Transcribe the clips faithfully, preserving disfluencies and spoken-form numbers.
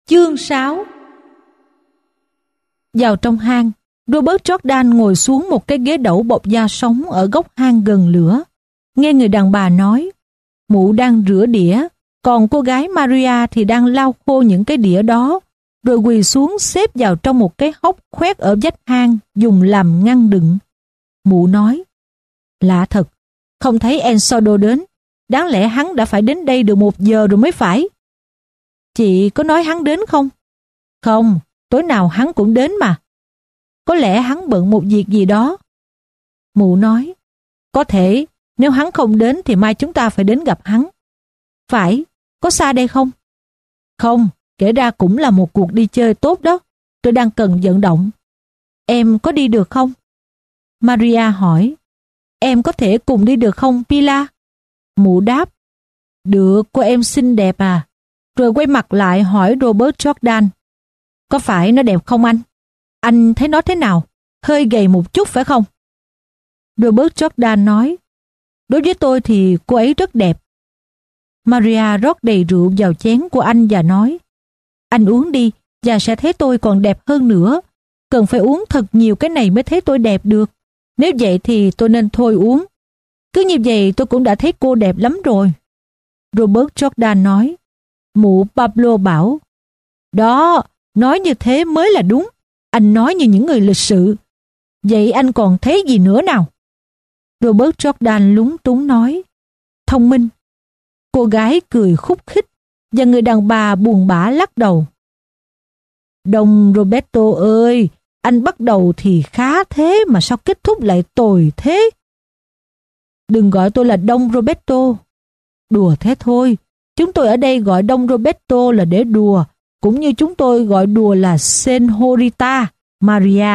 Chương sáu. Vào trong hang, Robert Jordan ngồi xuống một cái ghế đẩu bọc da sống ở góc hang gần lửa. Nghe người đàn bà nói, mụ đang rửa đĩa, còn cô gái Maria thì đang lau khô những cái đĩa đó, rồi quỳ xuống xếp vào trong một cái hốc khoét ở vách hang dùng làm ngăn đựng. Mụ nói, lạ thật, không thấy Ensodo đến, đáng lẽ hắn đã phải đến đây được một giờ rồi mới phải. Chị có nói hắn đến không? Không, tối nào hắn cũng đến mà. Có lẽ hắn bận một việc gì đó. Mụ nói, có thể, nếu hắn không đến thì mai chúng ta phải đến gặp hắn. Phải, có xa đây không? Không, kể ra cũng là một cuộc đi chơi tốt đó. Tôi đang cần vận động. Em có đi được không? Maria hỏi, em có thể cùng đi được không, Pilar? Mụ đáp, được, cô em xinh đẹp à. Rồi quay mặt lại hỏi Robert Jordan, có phải nó đẹp không anh? Anh thấy nó thế nào? Hơi gầy một chút phải không? Robert Jordan nói, đối với tôi thì cô ấy rất đẹp. Maria rót đầy rượu vào chén của anh và nói, anh uống đi và sẽ thấy tôi còn đẹp hơn nữa. Cần phải uống thật nhiều cái này mới thấy tôi đẹp được. Nếu vậy thì tôi nên thôi uống. Cứ như vậy tôi cũng đã thấy cô đẹp lắm rồi. Robert Jordan nói, mụ Pablo bảo, đó, nói như thế mới là đúng. Anh nói như những người lịch sự. Vậy anh còn thấy gì nữa nào? Robert Jordan lúng túng nói, thông minh. Cô gái cười khúc khích và người đàn bà buồn bã lắc đầu. Đông Roberto ơi, anh bắt đầu thì khá thế mà sao kết thúc lại tồi thế? Đừng gọi tôi là Đông Roberto. Đùa thế thôi. Chúng tôi ở đây gọi Đông Roberto là để đùa, cũng như chúng tôi gọi đùa là Señorita Maria.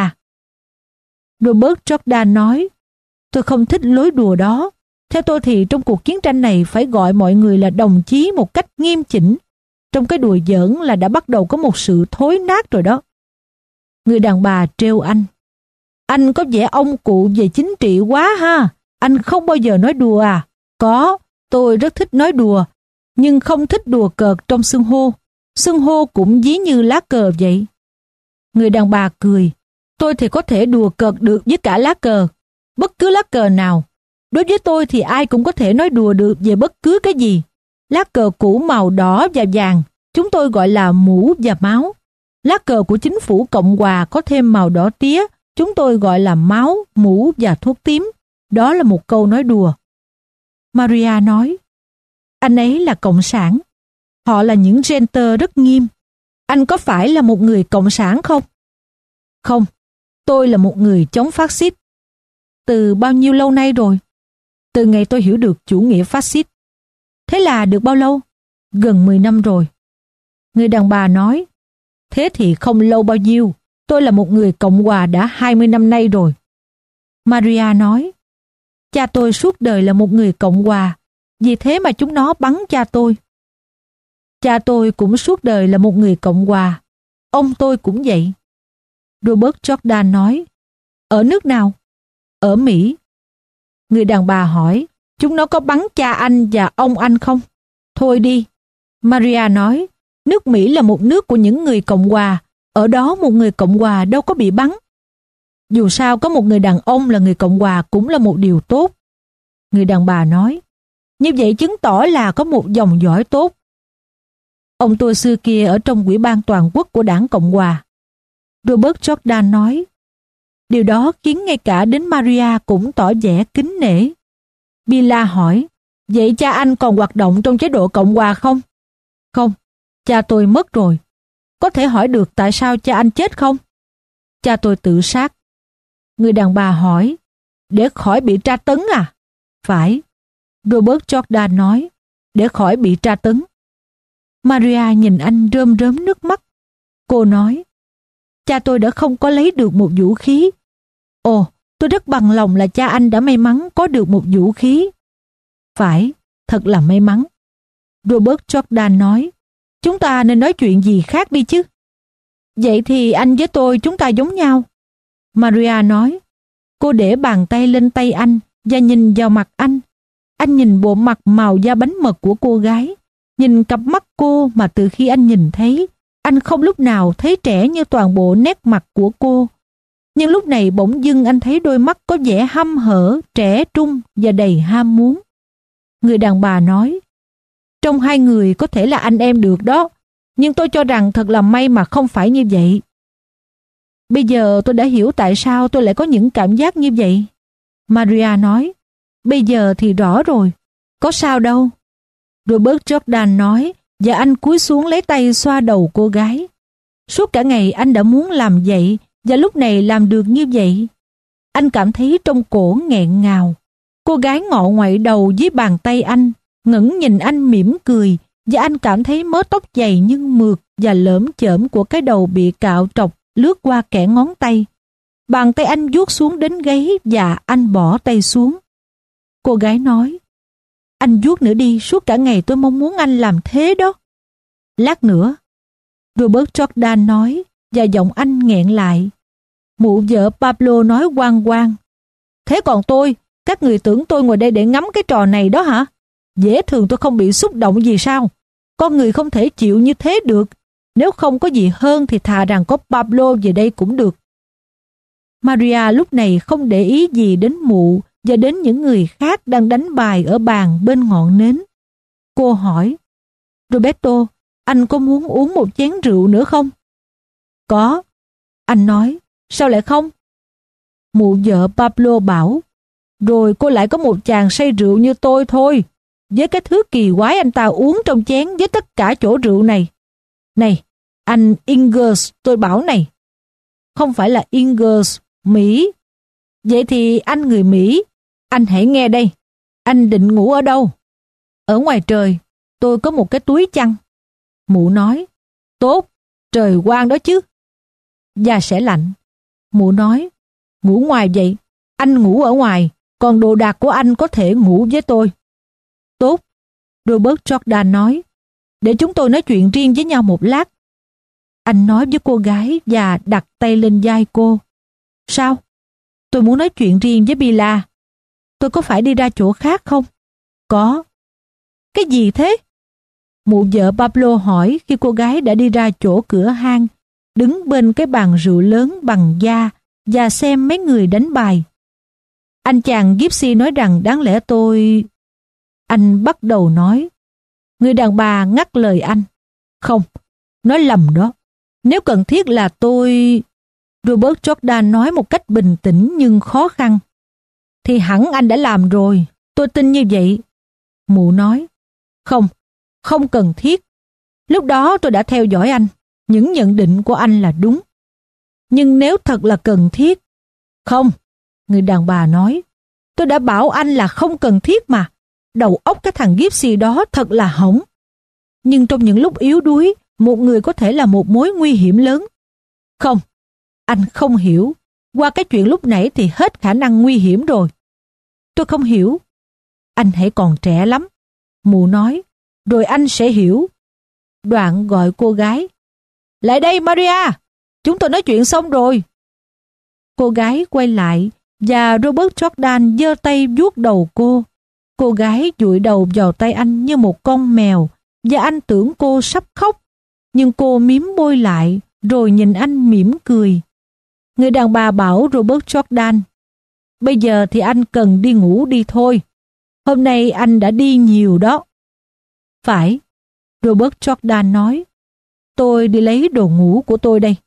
Robert Jordan nói, tôi không thích lối đùa đó. Theo tôi thì trong cuộc chiến tranh này phải gọi mọi người là đồng chí một cách nghiêm chỉnh. Trong cái đùa giỡn là đã bắt đầu có một sự thối nát rồi đó. Người đàn bà trêu anh. Anh có vẻ ông cụ về chính trị quá ha. Anh không bao giờ nói đùa à? Có, tôi rất thích nói đùa, nhưng không thích đùa cợt trong xưng hô. Xưng hô cũng ví như lá cờ vậy. Người đàn bà cười. Tôi thì có thể đùa cợt được với cả lá cờ. Bất cứ lá cờ nào. Đối với tôi thì ai cũng có thể nói đùa được về bất cứ cái gì. Lá cờ cũ màu đỏ và vàng, chúng tôi gọi là mũ và máu. Lá cờ của chính phủ Cộng hòa có thêm màu đỏ tía, chúng tôi gọi là máu, mũ và thuốc tím. Đó là một câu nói đùa. Maria nói, anh ấy là cộng sản. Họ là những genter rất nghiêm. Anh có phải là một người cộng sản không? Không, tôi là một người chống phát xít. Từ bao nhiêu lâu nay rồi? Từ ngày tôi hiểu được chủ nghĩa phát xít. Thế là được bao lâu? Gần mười năm rồi. Người đàn bà nói, thế thì không lâu bao nhiêu. Tôi là một người Cộng hòa đã hai mươi năm nay rồi. Maria nói, cha tôi suốt đời là một người Cộng hòa, vì thế mà chúng nó bắn cha tôi. Cha tôi cũng suốt đời là một người Cộng hòa. Ông tôi cũng vậy. Robert Jordan nói, ở nước nào? Ở Mỹ. Người đàn bà hỏi, chúng nó có bắn cha anh và ông anh không? Thôi đi. Maria nói, nước Mỹ là một nước của những người Cộng hòa. Ở đó một người Cộng hòa đâu có bị bắn. Dù sao có một người đàn ông là người Cộng hòa cũng là một điều tốt. Người đàn bà nói, như vậy chứng tỏ là có một dòng dõi tốt. Ông tôi xưa kia ở trong Ủy ban Toàn quốc của đảng Cộng hòa. Robert Jordan nói, điều đó khiến ngay cả đến Maria cũng tỏ vẻ kính nể. Pilar hỏi, vậy cha anh còn hoạt động trong chế độ Cộng hòa không? Không, cha tôi mất rồi. Có thể hỏi được tại sao cha anh chết không? Cha tôi tự sát. Người đàn bà hỏi, để khỏi bị tra tấn à? Phải. Robert Jordan nói, để khỏi bị tra tấn. Maria nhìn anh rơm rớm nước mắt. Cô nói, cha tôi đã không có lấy được một vũ khí. Ồ, tôi rất bằng lòng là cha anh đã may mắn có được một vũ khí. Phải, thật là may mắn. Robert Jordan nói, chúng ta nên nói chuyện gì khác đi chứ. Vậy thì anh với tôi chúng ta giống nhau. Maria nói, cô để bàn tay lên tay anh và nhìn vào mặt anh. Anh nhìn bộ mặt màu da bánh mật của cô gái, nhìn cặp mắt cô mà từ khi anh nhìn thấy, anh Anh không lúc nào thấy trẻ như toàn bộ nét mặt của cô. Nhưng lúc này bỗng dưng anh thấy đôi mắt có vẻ hăm hở, trẻ trung và đầy ham muốn. Người đàn bà nói, trong hai người có thể là anh em được đó, nhưng tôi cho rằng thật là may mà không phải như vậy. Bây giờ tôi đã hiểu tại sao tôi lại có những cảm giác như vậy. Maria nói, bây giờ thì rõ rồi, có sao đâu. Robert Jordan nói, và anh cúi xuống lấy tay xoa đầu cô gái. Suốt cả ngày anh đã muốn làm vậy, và lúc này làm được như vậy. Anh cảm thấy trong cổ nghẹn ngào. Cô gái ngọ ngoại đầu dưới bàn tay anh, ngẩng nhìn anh mỉm cười, và anh cảm thấy mớ tóc dày nhưng mượt và lởm chởm của cái đầu bị cạo trọc lướt qua kẽ ngón tay. Bàn tay anh vuốt xuống đến gáy và anh bỏ tay xuống. Cô gái nói, anh vuốt nữa đi, suốt cả ngày tôi mong muốn anh làm thế đó. Lát nữa, Robert Jordan nói, và giọng anh nghẹn lại. Mụ vợ Pablo nói oang oang, thế còn tôi, các người tưởng tôi ngồi đây để ngắm cái trò này đó hả? Dễ thường tôi không bị xúc động gì sao? Con người không thể chịu như thế được. Nếu không có gì hơn thì thà rằng có Pablo về đây cũng được. Maria lúc này không để ý gì đến mụ và đến những người khác đang đánh bài ở bàn bên ngọn nến. Cô hỏi, Roberto, anh có muốn uống một chén rượu nữa không? Có. Anh nói, sao lại không? Mụ vợ Pablo bảo, rồi cô lại có một chàng say rượu như tôi thôi, với cái thứ kỳ quái anh ta uống trong chén với tất cả chỗ rượu này. Này, anh Ingers, tôi bảo này. Không phải là Ingers, Mỹ. Vậy thì anh người Mỹ, anh hãy nghe đây. Anh định ngủ ở đâu? Ở ngoài trời, tôi có một cái túi chăn. Mụ nói, tốt, trời quang đó chứ. Da sẽ lạnh. Mụ nói, ngủ ngoài vậy, anh ngủ ở ngoài, còn đồ đạc của anh có thể ngủ với tôi. Tốt, Robert Jordan nói, để chúng tôi nói chuyện riêng với nhau một lát. Anh nói với cô gái và đặt tay lên vai cô. Sao? Tôi muốn nói chuyện riêng với Bila. Tôi có phải đi ra chỗ khác không? Có. Cái gì thế? Mụ vợ Pablo hỏi khi cô gái đã đi ra chỗ cửa hang, đứng bên cái bàn rượu lớn bằng da và xem mấy người đánh bài. Anh chàng Gypsy nói rằng đáng lẽ tôi... Anh bắt đầu nói. Người đàn bà ngắt lời anh. Không, nói lầm đó. Nếu cần thiết là tôi... Robert Jordan nói một cách bình tĩnh nhưng khó khăn. Thì hẳn anh đã làm rồi, tôi tin như vậy. Mụ nói. Không, không cần thiết. Lúc đó tôi đã theo dõi anh. Những nhận định của anh là đúng. Nhưng nếu thật là cần thiết... Không, người đàn bà nói. Tôi đã bảo anh là không cần thiết mà. Đầu óc cái thằng Gypsy đó thật là hỏng. Nhưng trong những lúc yếu đuối, một người có thể là một mối nguy hiểm lớn. Không, anh không hiểu. Qua cái chuyện lúc nãy thì hết khả năng nguy hiểm rồi. Tôi không hiểu. Anh hãy còn trẻ lắm. Mụ nói, rồi anh sẽ hiểu. Đoạn gọi cô gái. Lại đây Maria, chúng tôi nói chuyện xong rồi. Cô gái quay lại và Robert Jordan giơ tay vuốt đầu cô. Cô gái dụi đầu vào tay anh như một con mèo và anh tưởng cô sắp khóc. Nhưng cô mím môi lại rồi nhìn anh mỉm cười. Người đàn bà bảo Robert Jordan, bây giờ thì anh cần đi ngủ đi thôi. Hôm nay anh đã đi nhiều đó. Phải, Robert Jordan nói. Tôi đi lấy đồ ngủ của tôi đây.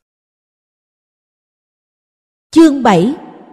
Chương bảy.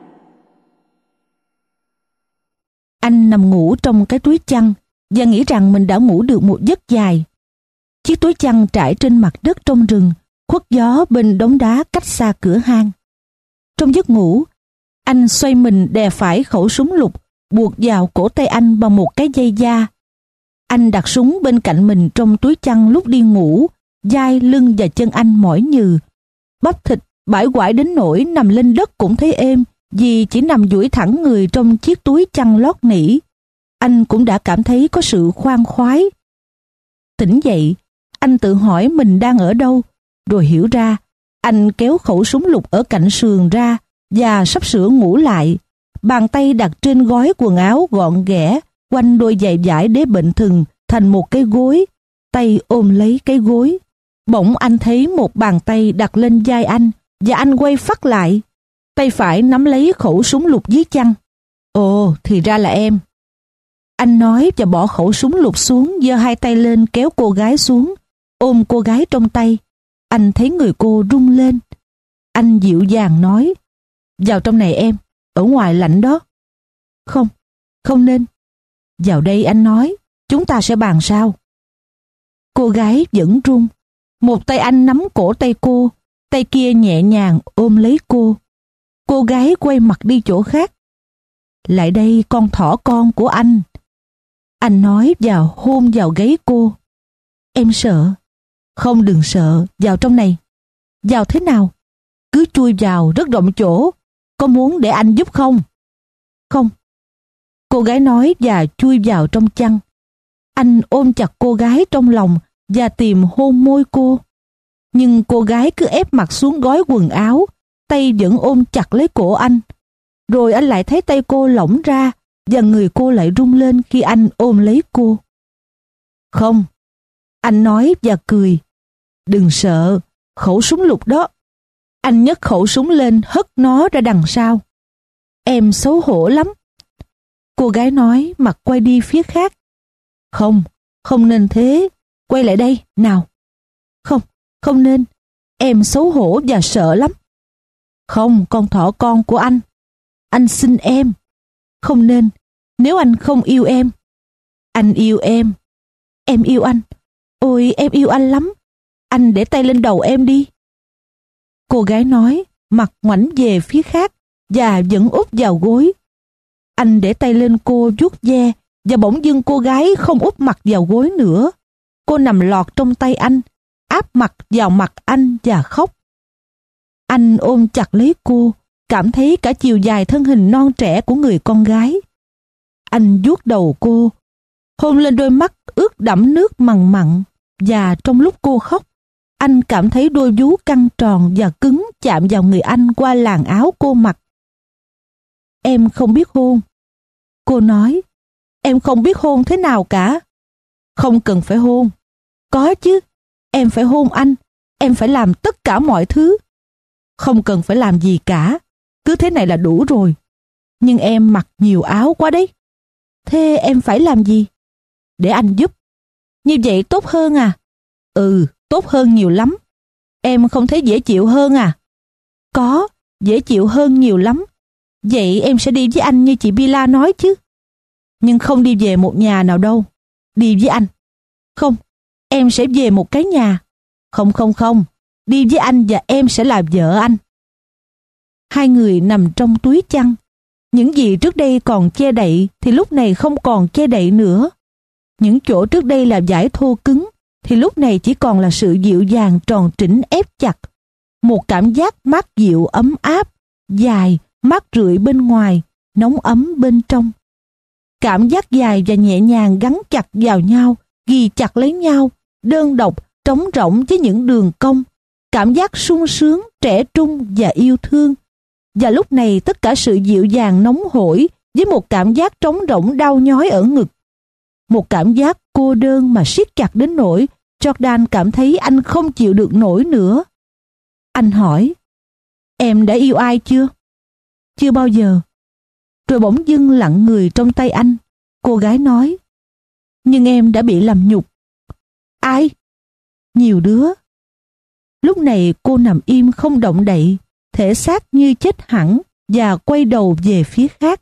Anh nằm ngủ trong cái túi chăn và nghĩ rằng mình đã ngủ được một giấc dài. Chiếc túi chăn trải trên mặt đất trong rừng, khuất gió bên đống đá cách xa cửa hang. Trong giấc ngủ, anh xoay mình đè phải khẩu súng lục buộc vào cổ tay anh bằng một cái dây da. Anh đặt súng bên cạnh mình trong túi chăn lúc đi ngủ, vai, lưng và chân anh mỏi nhừ. Bắp thịt bãi quải đến nỗi nằm lên đất cũng thấy êm vì chỉ nằm duỗi thẳng người trong chiếc túi chăn lót nỉ. Anh cũng đã cảm thấy có sự khoan khoái. Tỉnh dậy, anh tự hỏi mình đang ở đâu, rồi hiểu ra. Anh kéo khẩu súng lục ở cạnh sườn ra và sắp sửa ngủ lại. Bàn tay đặt trên gói quần áo gọn ghẽ quanh đôi giày vải đế bệnh thừng thành một cái gối, tay ôm lấy cái gối. Bỗng anh thấy một bàn tay đặt lên vai anh và anh quay phắt lại. Tay phải nắm lấy khẩu súng lục dưới chăn. Ồ, thì ra là em. Anh nói và bỏ khẩu súng lục xuống, giơ hai tay lên kéo cô gái xuống, ôm cô gái trong tay. Anh thấy người cô rung lên. Anh dịu dàng nói, vào trong này em, ở ngoài lạnh đó. Không, không nên. Vào đây anh nói, chúng ta sẽ bàn sau. Cô gái vẫn run. Một tay anh nắm cổ tay cô, tay kia nhẹ nhàng ôm lấy cô. Cô gái quay mặt đi chỗ khác. Lại đây con thỏ con của anh. Anh nói và hôn vào gáy cô. Em sợ. Không, đừng sợ, vào trong này. Vào thế nào? Cứ chui vào, rất rộng chỗ. Có muốn để anh giúp không? Không. Cô gái nói và chui vào trong chăn. Anh ôm chặt cô gái trong lòng và tìm hôn môi cô. Nhưng cô gái cứ ép mặt xuống gói quần áo, tay vẫn ôm chặt lấy cổ anh. Rồi anh lại thấy tay cô lỏng ra và người cô lại rung lên khi anh ôm lấy cô. Không, anh nói và cười. Đừng sợ, khẩu súng lục đó. Anh nhấc khẩu súng lên hất nó ra đằng sau. Em xấu hổ lắm. Cô gái nói, mặt quay đi phía khác. Không, không nên thế. Quay lại đây, nào. Không, không nên. Em xấu hổ và sợ lắm. Không, con thỏ con của anh. Anh xin em. Không nên, nếu anh không yêu em. Anh yêu em. Em yêu anh. Ôi, em yêu anh lắm. Anh để tay lên đầu em đi. Cô gái nói, mặt ngoảnh về phía khác và vẫn úp vào gối. Anh để tay lên cô vuốt ve và bỗng dưng cô gái không úp mặt vào gối nữa. Cô nằm lọt trong tay anh, áp mặt vào mặt anh và khóc. Anh ôm chặt lấy cô, cảm thấy cả chiều dài thân hình non trẻ của người con gái. Anh vuốt đầu cô, hôn lên đôi mắt ướt đẫm nước mằn mặn, và trong lúc cô khóc, anh cảm thấy đôi vú căng tròn và cứng chạm vào người anh qua làn áo cô mặc. Em không biết hôn. Cô nói, em không biết hôn thế nào cả. Không cần phải hôn. Có chứ, em phải hôn anh, em phải làm tất cả mọi thứ. Không cần phải làm gì cả, cứ thế này là đủ rồi. Nhưng em mặc nhiều áo quá đấy. Thế em phải làm gì? Để anh giúp. Như vậy tốt hơn à? Ừ, tốt hơn nhiều lắm. Em không thấy dễ chịu hơn à? Có, dễ chịu hơn nhiều lắm. Vậy em sẽ đi với anh như chị Bila nói chứ. Nhưng không đi về một nhà nào đâu. Đi với anh. Không, em sẽ về một cái nhà. Không không không, đi với anh và em sẽ là vợ anh. Hai người nằm trong túi chăn. Những gì trước đây còn che đậy thì lúc này không còn che đậy nữa. Những chỗ trước đây là vải thô cứng thì lúc này chỉ còn là sự dịu dàng tròn trĩnh ép chặt. Một cảm giác mát dịu ấm áp, dài, mát rượi bên ngoài, nóng ấm bên trong. Cảm giác dài và nhẹ nhàng gắn chặt vào nhau, ghi chặt lấy nhau, đơn độc, trống rỗng với những đường cong. Cảm giác sung sướng, trẻ trung và yêu thương. Và lúc này tất cả sự dịu dàng nóng hổi với một cảm giác trống rỗng đau nhói ở ngực. Một cảm giác cô đơn mà siết chặt đến nỗi Jordan cảm thấy anh không chịu được nổi nữa. Anh hỏi, em đã yêu ai chưa? Chưa bao giờ. Rồi bỗng dưng lặng người trong tay anh. Cô gái nói, nhưng em đã bị làm nhục. Ai? Nhiều đứa. Lúc này cô nằm im không động đậy, thể xác như chết hẳn và quay đầu về phía khác.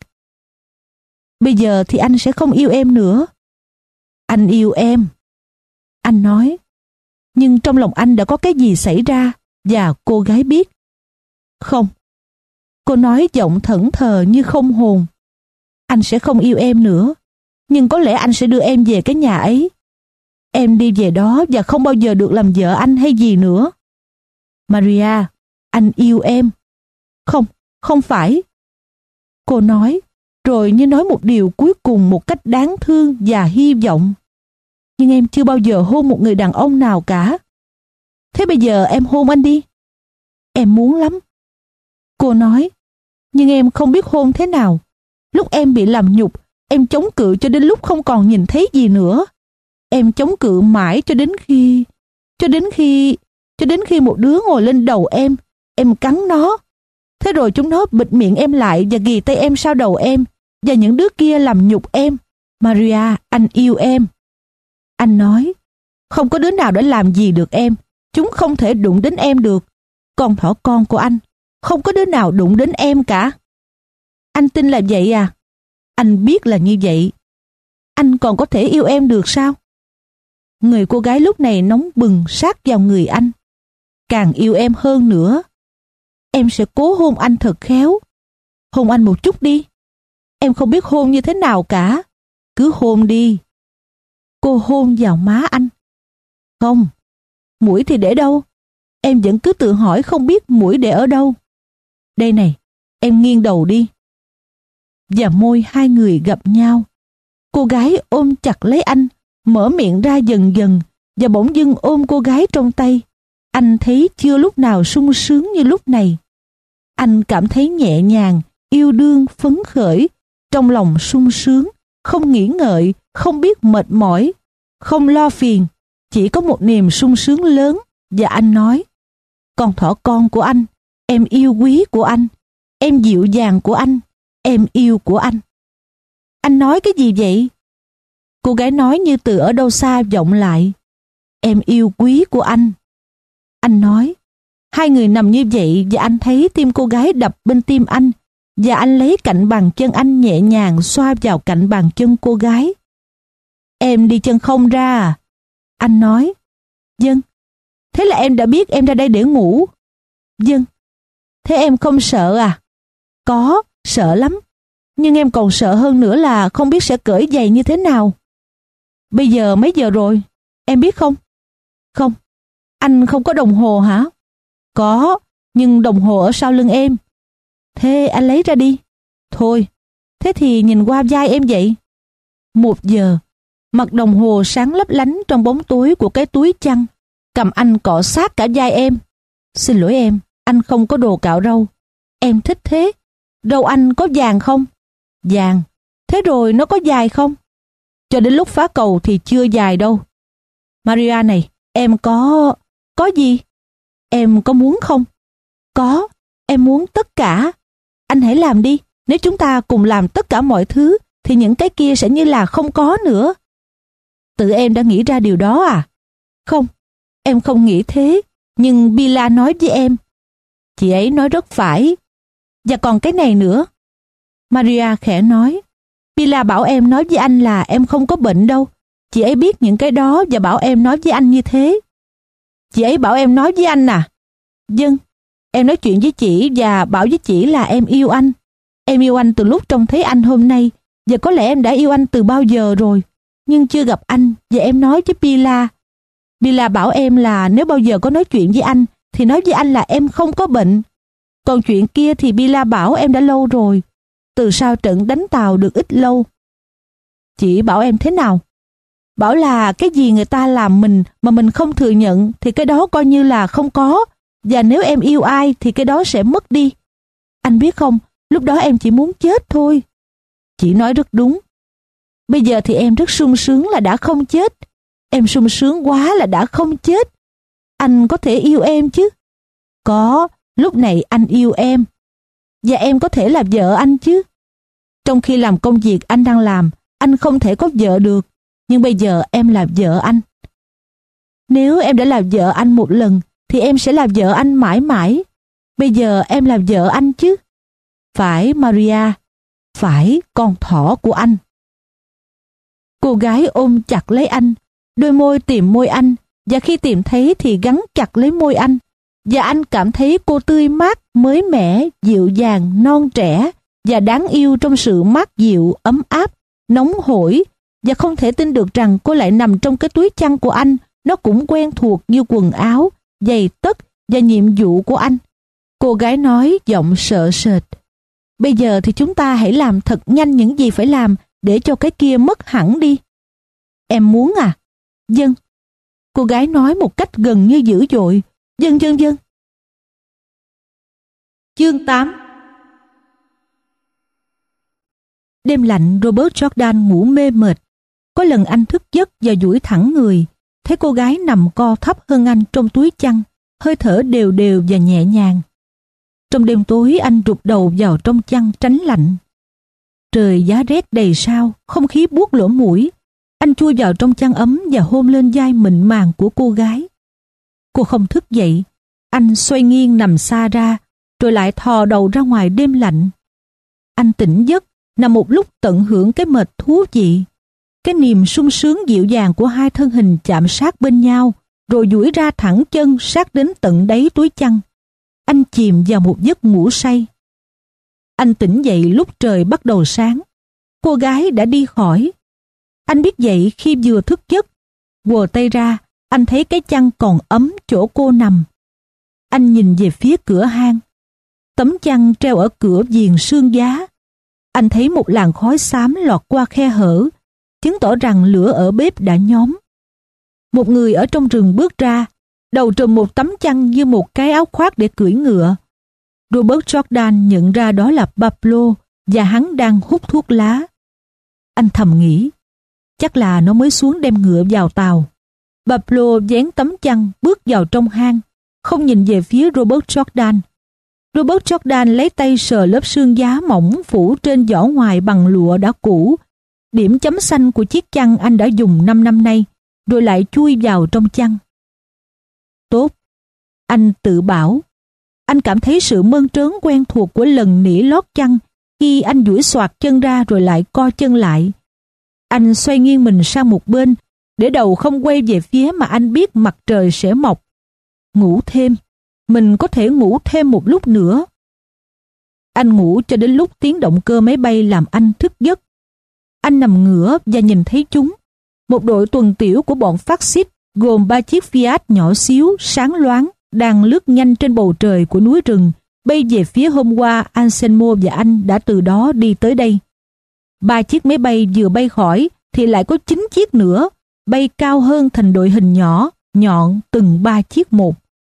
Bây giờ thì anh sẽ không yêu em nữa. Anh yêu em. Anh nói, nhưng trong lòng anh đã có cái gì xảy ra và cô gái biết. Không. Cô nói giọng thẫn thờ như không hồn. Anh sẽ không yêu em nữa, nhưng có lẽ anh sẽ đưa em về cái nhà ấy. Em đi về đó và không bao giờ được làm vợ anh hay gì nữa. Maria, anh yêu em. Không, không phải. Cô nói, rồi như nói một điều cuối cùng một cách đáng thương và hy vọng. Nhưng em chưa bao giờ hôn một người đàn ông nào cả. Thế bây giờ em hôn anh đi. Em muốn lắm. Cô nói, nhưng em không biết hôn thế nào. Lúc em bị làm nhục, em chống cự cho đến lúc không còn nhìn thấy gì nữa. Em chống cự mãi cho đến khi... cho đến khi cho đến khi một đứa ngồi lên đầu em, em cắn nó. Thế rồi chúng nó bịt miệng em lại và ghì tay em sau đầu em, và những đứa kia làm nhục em. Maria, anh yêu em. Anh nói, không có đứa nào đã làm gì được em. Chúng không thể đụng đến em được. Con thỏ con của anh, không có đứa nào đụng đến em cả. Anh tin là vậy à? Anh biết là như vậy. Anh còn có thể yêu em được sao? Người cô gái lúc này nóng bừng sát vào người anh. Càng yêu em hơn nữa. Em sẽ cố hôn anh thật khéo. Hôn anh một chút đi. Em không biết hôn như thế nào cả. Cứ hôn đi. Cô hôn vào má anh. Không, mũi thì để đâu? Em vẫn cứ tự hỏi không biết mũi để ở đâu. Đây này, em nghiêng đầu đi. Và môi hai người gặp nhau. Cô gái ôm chặt lấy anh, mở miệng ra dần dần, và bỗng dưng ôm cô gái trong tay. Anh thấy chưa lúc nào sung sướng như lúc này. Anh cảm thấy nhẹ nhàng, yêu đương, phấn khởi, trong lòng sung sướng, không nghĩ ngợi, không biết mệt mỏi, không lo phiền, chỉ có một niềm sung sướng lớn. Và anh nói, con thỏ con của anh, em yêu quý của anh, em dịu dàng của anh, em yêu của anh. Anh nói cái gì vậy? Cô gái nói như từ ở đâu xa vọng lại, em yêu quý của anh. Anh nói, hai người nằm như vậy và anh thấy tim cô gái đập bên tim anh, và anh lấy cạnh bàn chân anh nhẹ nhàng xoa vào cạnh bàn chân cô gái. Em đi chân không ra à? Anh nói, vâng. Thế là em đã biết em ra đây để ngủ. Vâng. Thế em không sợ à? Có, sợ lắm. Nhưng em còn sợ hơn nữa là không biết sẽ cởi giày như thế nào. Bây giờ mấy giờ rồi? Em biết không? Không. Anh không có đồng hồ hả? Có, nhưng đồng hồ ở sau lưng em. Thế anh lấy ra đi. Thôi, thế thì nhìn qua vai em vậy. Một giờ. Mặt đồng hồ sáng lấp lánh trong bóng tối của cái túi chăn. Cầm anh cọ sát cả vai em. Xin lỗi em, anh không có đồ cạo râu. Em thích thế. Râu anh có vàng không? Vàng. Thế rồi nó có dài không? Cho đến lúc phá cầu thì chưa dài đâu. Maria này, em có... Có gì? Em có muốn không? Có, em muốn tất cả. Anh hãy làm đi. Nếu chúng ta cùng làm tất cả mọi thứ thì những cái kia sẽ như là không có nữa. Tự em đã nghĩ ra điều đó à? Không, em không nghĩ thế. Nhưng Bila nói với em. Chị ấy nói rất phải. Và còn cái này nữa. Maria khẽ nói. Bila bảo em nói với anh là em không có bệnh đâu. Chị ấy biết những cái đó và bảo em nói với anh như thế. Chị ấy bảo em nói với anh à? Vâng, em nói chuyện với chị và bảo với chị là em yêu anh. Em yêu anh từ lúc trông thấy anh hôm nay, và có lẽ em đã yêu anh từ bao giờ rồi, nhưng chưa gặp anh. Và em nói với Bila. Bila bảo em là nếu bao giờ có nói chuyện với anh thì nói với anh là em không có bệnh. Còn chuyện kia thì Bila bảo em đã lâu rồi, từ sau trận đánh Tàu được ít lâu. Chị bảo em thế nào? Bảo là cái gì người ta làm mình mà mình không thừa nhận thì cái đó coi như là không có, và nếu em yêu ai thì cái đó sẽ mất đi. Anh biết không, lúc đó em chỉ muốn chết thôi. Chị nói rất đúng. Bây giờ thì em rất sung sướng là đã không chết. Em sung sướng quá là đã không chết. Anh có thể yêu em chứ? Có, lúc này anh yêu em. Và em có thể là vợ anh chứ? Trong khi làm công việc anh đang làm, anh không thể có vợ được. Nhưng bây giờ em là vợ anh. Nếu em đã là vợ anh một lần thì em sẽ là vợ anh mãi mãi. Bây giờ em là vợ anh chứ? Phải Maria, phải con thỏ của anh. Cô gái ôm chặt lấy anh, đôi môi tìm môi anh, và khi tìm thấy thì gắn chặt lấy môi anh. Và anh cảm thấy cô tươi mát, mới mẻ, dịu dàng, non trẻ và đáng yêu trong sự mát dịu, ấm áp, nóng hổi. Và không thể tin được rằng cô lại nằm trong cái túi chăn của anh. Nó cũng quen thuộc như quần áo, giày tất và nhiệm vụ của anh. Cô gái nói giọng sợ sệt. Bây giờ thì chúng ta hãy làm thật nhanh những gì phải làm để cho cái kia mất hẳn đi. Em muốn à? Vâng. Cô gái nói một cách gần như dữ dội. Vâng vâng vâng. Chương tám. Đêm lạnh, Robert Jordan ngủ mê mệt. Có lần anh thức giấc và duỗi thẳng người. thấy cô gái nằm co thấp hơn anh trong túi chăn, hơi thở đều đều và nhẹ nhàng. Trong đêm tối anh rụt đầu vào trong chăn tránh lạnh. Trời giá rét đầy sao, không khí buốt lỗ mũi. Anh chui vào trong chăn ấm và hôn lên vai mịn màng của cô gái. Cô không thức dậy. Anh xoay nghiêng nằm xa ra, rồi lại thò đầu ra ngoài đêm lạnh. Anh tỉnh giấc, nằm một lúc tận hưởng cái mệt thú vị. Cái niềm sung sướng dịu dàng của hai thân hình chạm sát bên nhau, rồi duỗi ra thẳng chân sát đến tận đáy túi chăn. Anh chìm vào một giấc ngủ say. Anh tỉnh dậy lúc trời bắt đầu sáng. Cô gái đã đi khỏi. Anh biết vậy khi vừa thức giấc. Quờ tay ra, anh thấy cái chăn còn ấm chỗ cô nằm. Anh nhìn về phía cửa hang. Tấm chăn treo ở cửa viền sương giá. Anh thấy một làn khói xám lọt qua khe hở, chứng tỏ rằng lửa ở bếp đã nhóm. Một người ở trong rừng bước ra, đầu trùm một tấm chăn như một cái áo khoác để cưỡi ngựa. Robert Jordan nhận ra đó là Pablo và hắn đang hút thuốc lá. Anh thầm nghĩ, chắc là nó mới xuống đem ngựa vào tàu. Pablo vén tấm chăn bước vào trong hang, không nhìn về phía Robert Jordan. Robert Jordan lấy tay sờ lớp xương giá mỏng phủ trên vỏ ngoài bằng lụa đã cũ, điểm chấm xanh của chiếc chăn anh đã dùng năm năm nay, rồi lại chui vào trong chăn. Tốt, anh tự bảo. Anh cảm thấy sự mơn trớn quen thuộc của lần nỉ lót chăn khi anh duỗi xoạc chân ra rồi lại co chân lại. Anh xoay nghiêng mình sang một bên, để đầu không quay về phía mà anh biết mặt trời sẽ mọc. Ngủ thêm, mình có thể ngủ thêm một lúc nữa. Anh ngủ cho đến lúc tiếng động cơ máy bay làm anh thức giấc. Anh nằm ngửa và nhìn thấy chúng. Một đội tuần tiểu của bọn phát xít gồm ba chiếc Fiat nhỏ xíu, sáng loáng, đang lướt nhanh trên bầu trời của núi rừng, bay về phía hôm qua Anselmo và anh đã từ đó đi tới đây. Ba chiếc máy bay vừa bay khỏi thì lại có chín chiếc nữa, bay cao hơn thành đội hình nhỏ, nhọn từng ba chiếc một.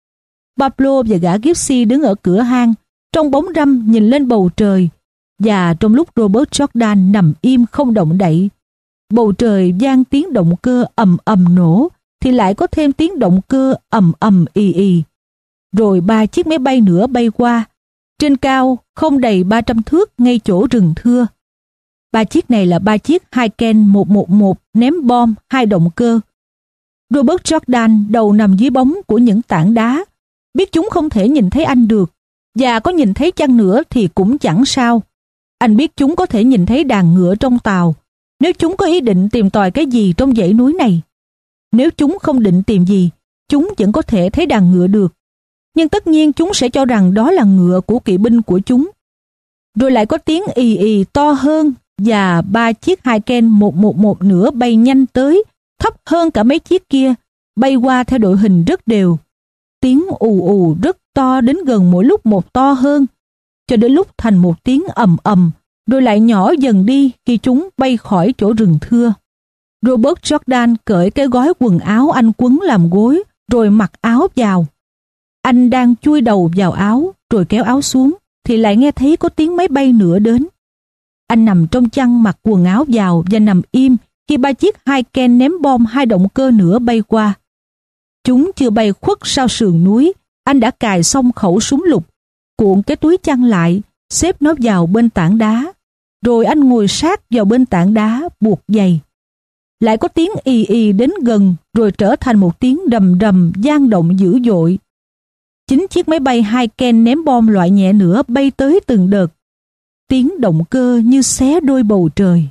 Pablo và gã Gypsy đứng ở cửa hang, trong bóng râm nhìn lên bầu trời, và trong lúc Robert Jordan nằm im không động đậy, bầu trời vang tiếng động cơ ầm ầm nổ, thì lại có thêm tiếng động cơ ầm ầm ì ì. Rồi ba chiếc máy bay nữa bay qua, trên cao không đầy ba trăm thước ngay chỗ rừng thưa. Ba chiếc này là ba chiếc Heineken một một một ném bom hai động cơ. Robert Jordan đầu nằm dưới bóng của những tảng đá, biết chúng không thể nhìn thấy anh được, và có nhìn thấy chăng nữa thì cũng chẳng sao. Anh biết chúng có thể nhìn thấy đàn ngựa trong tàu, nếu chúng có ý định tìm tòi cái gì trong dãy núi này. Nếu chúng không định tìm gì, chúng vẫn có thể thấy đàn ngựa được. Nhưng tất nhiên chúng sẽ cho rằng đó là ngựa của kỵ binh của chúng. Rồi lại có tiếng ì ì to hơn, và ba chiếc Heineken một một một nữa bay nhanh tới, thấp hơn cả mấy chiếc kia, bay qua theo đội hình rất đều. Tiếng ù ù rất to đến gần mỗi lúc một to hơn, cho đến lúc thành một tiếng ầm ầm, rồi lại nhỏ dần đi khi chúng bay khỏi chỗ rừng thưa. Robert Jordan cởi cái gói quần áo anh quấn làm gối, rồi mặc áo vào. Anh đang chui đầu vào áo, rồi kéo áo xuống, thì lại nghe thấy có tiếng máy bay nữa đến. Anh nằm trong chăn mặc quần áo vào và nằm im khi ba chiếc Heineken ném bom hai động cơ nữa bay qua. Chúng chưa bay khuất sau sườn núi, anh đã cài xong khẩu súng lục, cuộn cái túi chăn lại, xếp nó vào bên tảng đá. Rồi anh ngồi sát vào bên tảng đá, buộc giày. Lại có tiếng ì ì đến gần, rồi trở thành một tiếng rầm rầm vang động dữ dội. Chính chiếc máy bay Heineken ném bom loại nhẹ nữa bay tới từng đợt. Tiếng động cơ như xé đôi bầu trời.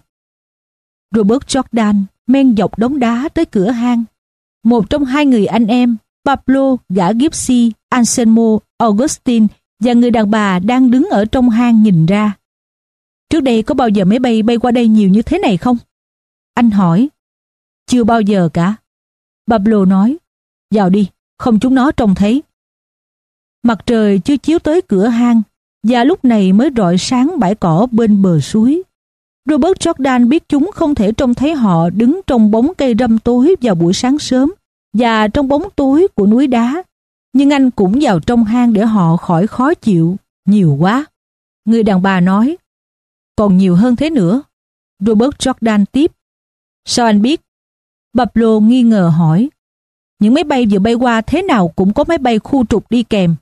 Robert Jordan men dọc đống đá tới cửa hang. Một trong hai người anh em, Pablo, gã Gypsy, Anselmo, Augustine và người đàn bà đang đứng ở trong hang nhìn ra. Trước đây có bao giờ máy bay bay qua đây nhiều như thế này không? Anh hỏi. Chưa bao giờ cả. Pablo nói. Vào đi, không chúng nó trông thấy. Mặt trời chưa chiếu tới cửa hang, và lúc này mới rọi sáng bãi cỏ bên bờ suối. Robert Jordan biết chúng không thể trông thấy họ đứng trong bóng cây râm tối vào buổi sáng sớm và trong bóng tối của núi đá. Nhưng anh cũng vào trong hang để họ khỏi khó chịu. Nhiều quá. Người đàn bà nói. Còn nhiều hơn thế nữa. Robert Jordan tiếp. Sao anh biết? Pablo nghi ngờ hỏi. Những máy bay vừa bay qua thế nào cũng có máy bay khu trục đi kèm.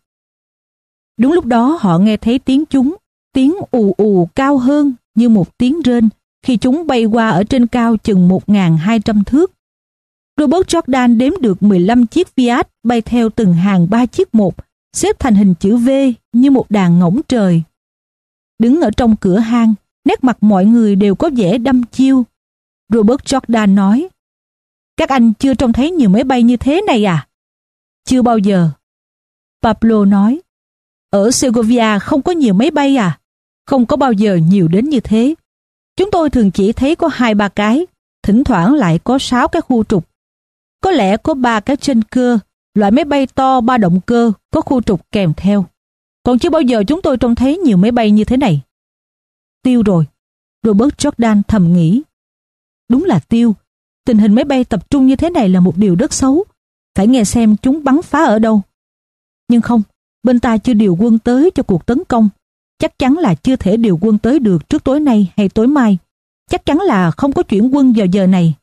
Đúng lúc đó họ nghe thấy tiếng chúng, tiếng ù ù cao hơn như một tiếng rên khi chúng bay qua ở trên cao chừng một nghìn hai trăm thước. Robert Jordan đếm được mười lăm chiếc Fiat bay theo từng hàng ba chiếc một, xếp thành hình chữ V như một đàn ngỗng trời. Đứng ở trong cửa hang, nét mặt mọi người đều có vẻ đăm chiêu. Robert Jordan nói, các anh chưa trông thấy nhiều máy bay như thế này à? Chưa bao giờ. Pablo nói, ở Segovia không có nhiều máy bay à? Không có bao giờ nhiều đến như thế. Chúng tôi thường chỉ thấy có hai ba cái, thỉnh thoảng lại có sáu cái khu trục. Có lẽ có ba cái trên cơ, loại máy bay to ba động cơ có khu trục kèm theo. Còn chưa bao giờ chúng tôi trông thấy nhiều máy bay như thế này. Tiêu rồi, Robert Jordan thầm nghĩ. Đúng là tiêu. Tình hình máy bay tập trung như thế này là một điều rất xấu. Phải nghe xem chúng bắn phá ở đâu. Nhưng không, bên ta chưa điều quân tới cho cuộc tấn công. Chắc chắn là chưa thể điều quân tới được trước tối nay hay tối mai. Chắc chắn là không có chuyển quân vào giờ này.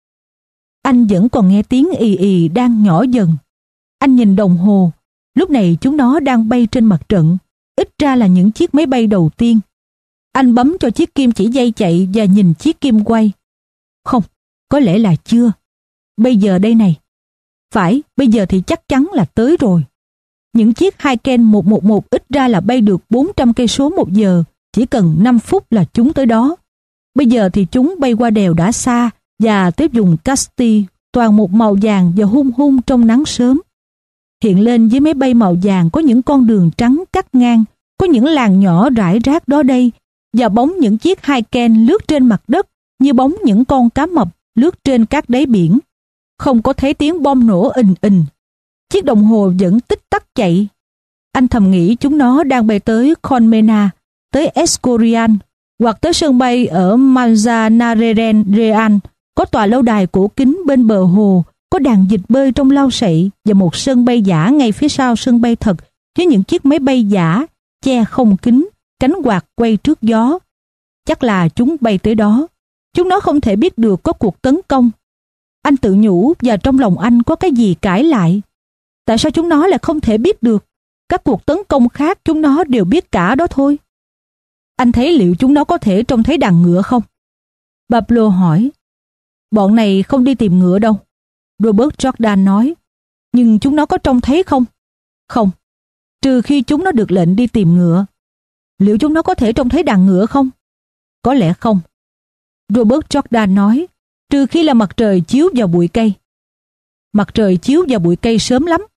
Anh vẫn còn nghe tiếng ì ì đang nhỏ dần. Anh nhìn đồng hồ. Lúc này chúng nó đang bay trên mặt trận. Ít ra là những chiếc máy bay đầu tiên. Anh bấm cho chiếc kim chỉ dây chạy và nhìn chiếc kim quay. Không, có lẽ là chưa. Bây giờ đây này. Phải, bây giờ thì chắc chắn là tới rồi. Những chiếc Haiken một một một ít ra là bay được bốn trăm cây số một giờ, chỉ cần năm phút là chúng tới đó. Bây giờ thì chúng bay qua đèo đã xa và tới vùng Casti, toàn một màu vàng và hung hung trong nắng sớm. Hiện lên dưới máy bay màu vàng có những con đường trắng cắt ngang, có những làng nhỏ rải rác đó đây, và bóng những chiếc Haiken lướt trên mặt đất như bóng những con cá mập lướt trên các đáy biển. Không có thấy tiếng bom nổ ình ình. Chiếc đồng hồ vẫn tích tắc chạy. Anh thầm nghĩ chúng nó đang bay tới Colmena, tới Escorial, hoặc tới sân bay ở Manzanares Real, có tòa lâu đài cổ kính bên bờ hồ, có đàn vịt bơi trong lau sậy và một sân bay giả ngay phía sau sân bay thật với những chiếc máy bay giả, che không kính, cánh quạt quay trước gió. Chắc là chúng bay tới đó. Chúng nó không thể biết được có cuộc tấn công. Anh tự nhủ và trong lòng anh có cái gì cãi lại. Tại sao chúng nó lại không thể biết được? Các cuộc tấn công khác chúng nó đều biết cả đó thôi. Anh thấy liệu chúng nó có thể trông thấy đàn ngựa không? Pablo hỏi. Bọn này không đi tìm ngựa đâu, Robert Jordan nói. Nhưng chúng nó có trông thấy không? Không, trừ khi chúng nó được lệnh đi tìm ngựa. Liệu chúng nó có thể trông thấy đàn ngựa không? Có lẽ không, Robert Jordan nói, trừ khi là mặt trời chiếu vào bụi cây. Mặt trời chiếu vào bụi cây sớm lắm,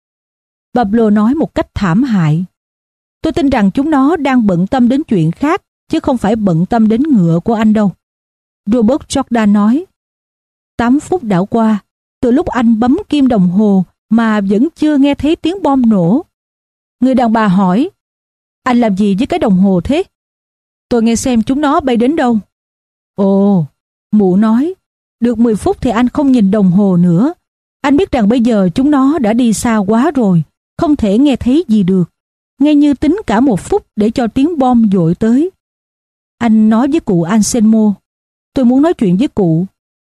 Pablo nói một cách thảm hại. Tôi tin rằng chúng nó đang bận tâm đến chuyện khác, chứ không phải bận tâm đến ngựa của anh đâu, Robert Jordan nói. Tám phút đã qua, từ lúc anh bấm kim đồng hồ mà vẫn chưa nghe thấy tiếng bom nổ. Người đàn bà hỏi, anh làm gì với cái đồng hồ thế? Tôi nghe xem chúng nó bay đến đâu. Ồ, mụ nói, được mười phút thì anh không nhìn đồng hồ nữa. Anh biết rằng bây giờ chúng nó đã đi xa quá rồi, không thể nghe thấy gì được. Nghe như tính cả một phút để cho tiếng bom dội tới. Anh nói với cụ Anselmo, tôi muốn nói chuyện với cụ.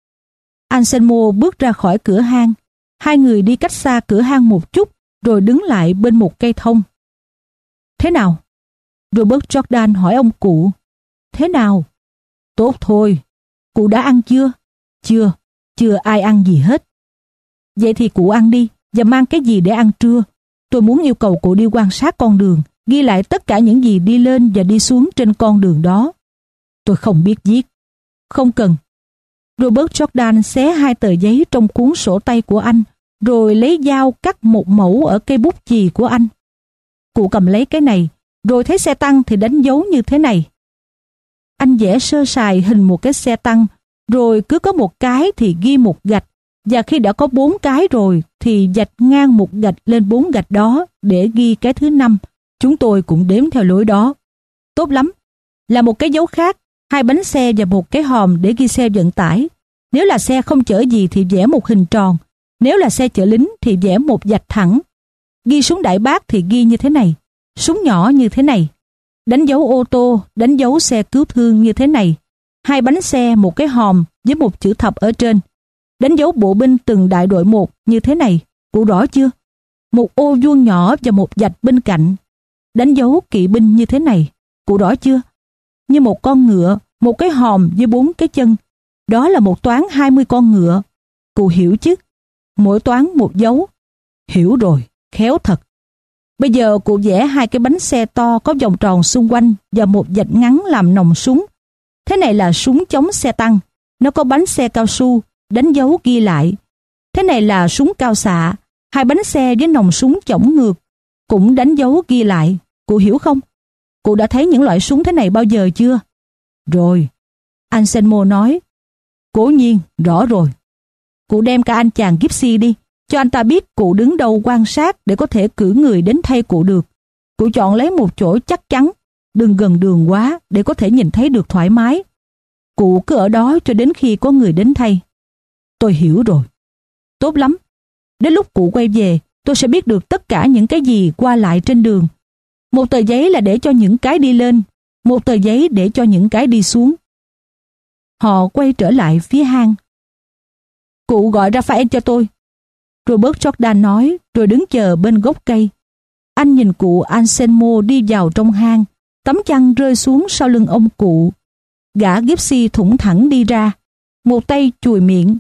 Anselmo bước ra khỏi cửa hang. Hai người đi cách xa cửa hang một chút, rồi đứng lại bên một cây thông. Thế nào? Robert Jordan hỏi ông cụ. Thế nào? Tốt thôi. Cụ đã ăn chưa? Chưa, chưa ai ăn gì hết. Vậy thì cụ ăn đi, và mang cái gì để ăn trưa. Tôi muốn yêu cầu cụ đi quan sát con đường, ghi lại tất cả những gì đi lên và đi xuống trên con đường đó. Tôi không biết viết. Không cần. Robert Jordan xé hai tờ giấy trong cuốn sổ tay của anh, rồi lấy dao cắt một mẩu ở cây bút chì của anh. Cụ cầm lấy cái này, rồi thấy xe tăng thì đánh dấu như thế này. Anh vẽ sơ sài hình một cái xe tăng, rồi cứ có một cái thì ghi một gạch, và khi đã có bốn cái rồi thì vạch ngang một gạch lên bốn gạch đó để ghi cái thứ năm. Chúng tôi cũng đếm theo lối đó. Tốt lắm. Là một cái dấu khác, hai bánh xe và một cái hòm để ghi xe vận tải. Nếu là xe không chở gì thì vẽ một hình tròn. Nếu là xe chở lính thì vẽ một vạch thẳng. Ghi súng đại bác thì ghi như thế này. Súng nhỏ như thế này. Đánh dấu ô tô, đánh dấu xe cứu thương như thế này. Hai bánh xe, một cái hòm với một chữ thập ở trên. Đánh dấu bộ binh từng đại đội một như thế này. Cụ rõ chưa? Một ô vuông nhỏ và một vạch bên cạnh. Đánh dấu kỵ binh như thế này. Cụ rõ chưa? Như một con ngựa, một cái hòm với bốn cái chân. Đó là một toán hai mươi con ngựa. Cụ hiểu chứ? Mỗi toán một dấu. Hiểu rồi, khéo thật. Bây giờ cụ vẽ hai cái bánh xe to có vòng tròn xung quanh và một vạch ngắn làm nòng súng. Thế này là súng chống xe tăng. Nó có bánh xe cao su, đánh dấu ghi lại. Thế này là súng cao xạ, hai bánh xe với nòng súng chổng ngược, cũng đánh dấu ghi lại. Cụ hiểu không? Cụ đã thấy những loại súng thế này bao giờ chưa? Rồi, Anselmo nói. Cố nhiên, rõ rồi. Cụ đem cả anh chàng Gypsy đi, cho anh ta biết cụ đứng đâu quan sát để có thể cử người đến thay cụ được. Cụ chọn lấy một chỗ chắc chắn, đừng gần đường quá để có thể nhìn thấy được thoải mái. Cụ cứ ở đó cho đến khi có người đến thay. Tôi hiểu rồi. Tốt lắm. Đến lúc cụ quay về, tôi sẽ biết được tất cả những cái gì qua lại trên đường. Một tờ giấy là để cho những cái đi lên, một tờ giấy để cho những cái đi xuống. Họ quay trở lại phía hang. Cụ gọi Raphael cho tôi. Robert Jordan nói, rồi đứng chờ bên gốc cây. Anh nhìn cụ Anselmo đi vào trong hang, tấm chăn rơi xuống sau lưng ông cụ. Gã Gypsy thủng thẳng đi ra, một tay chùi miệng.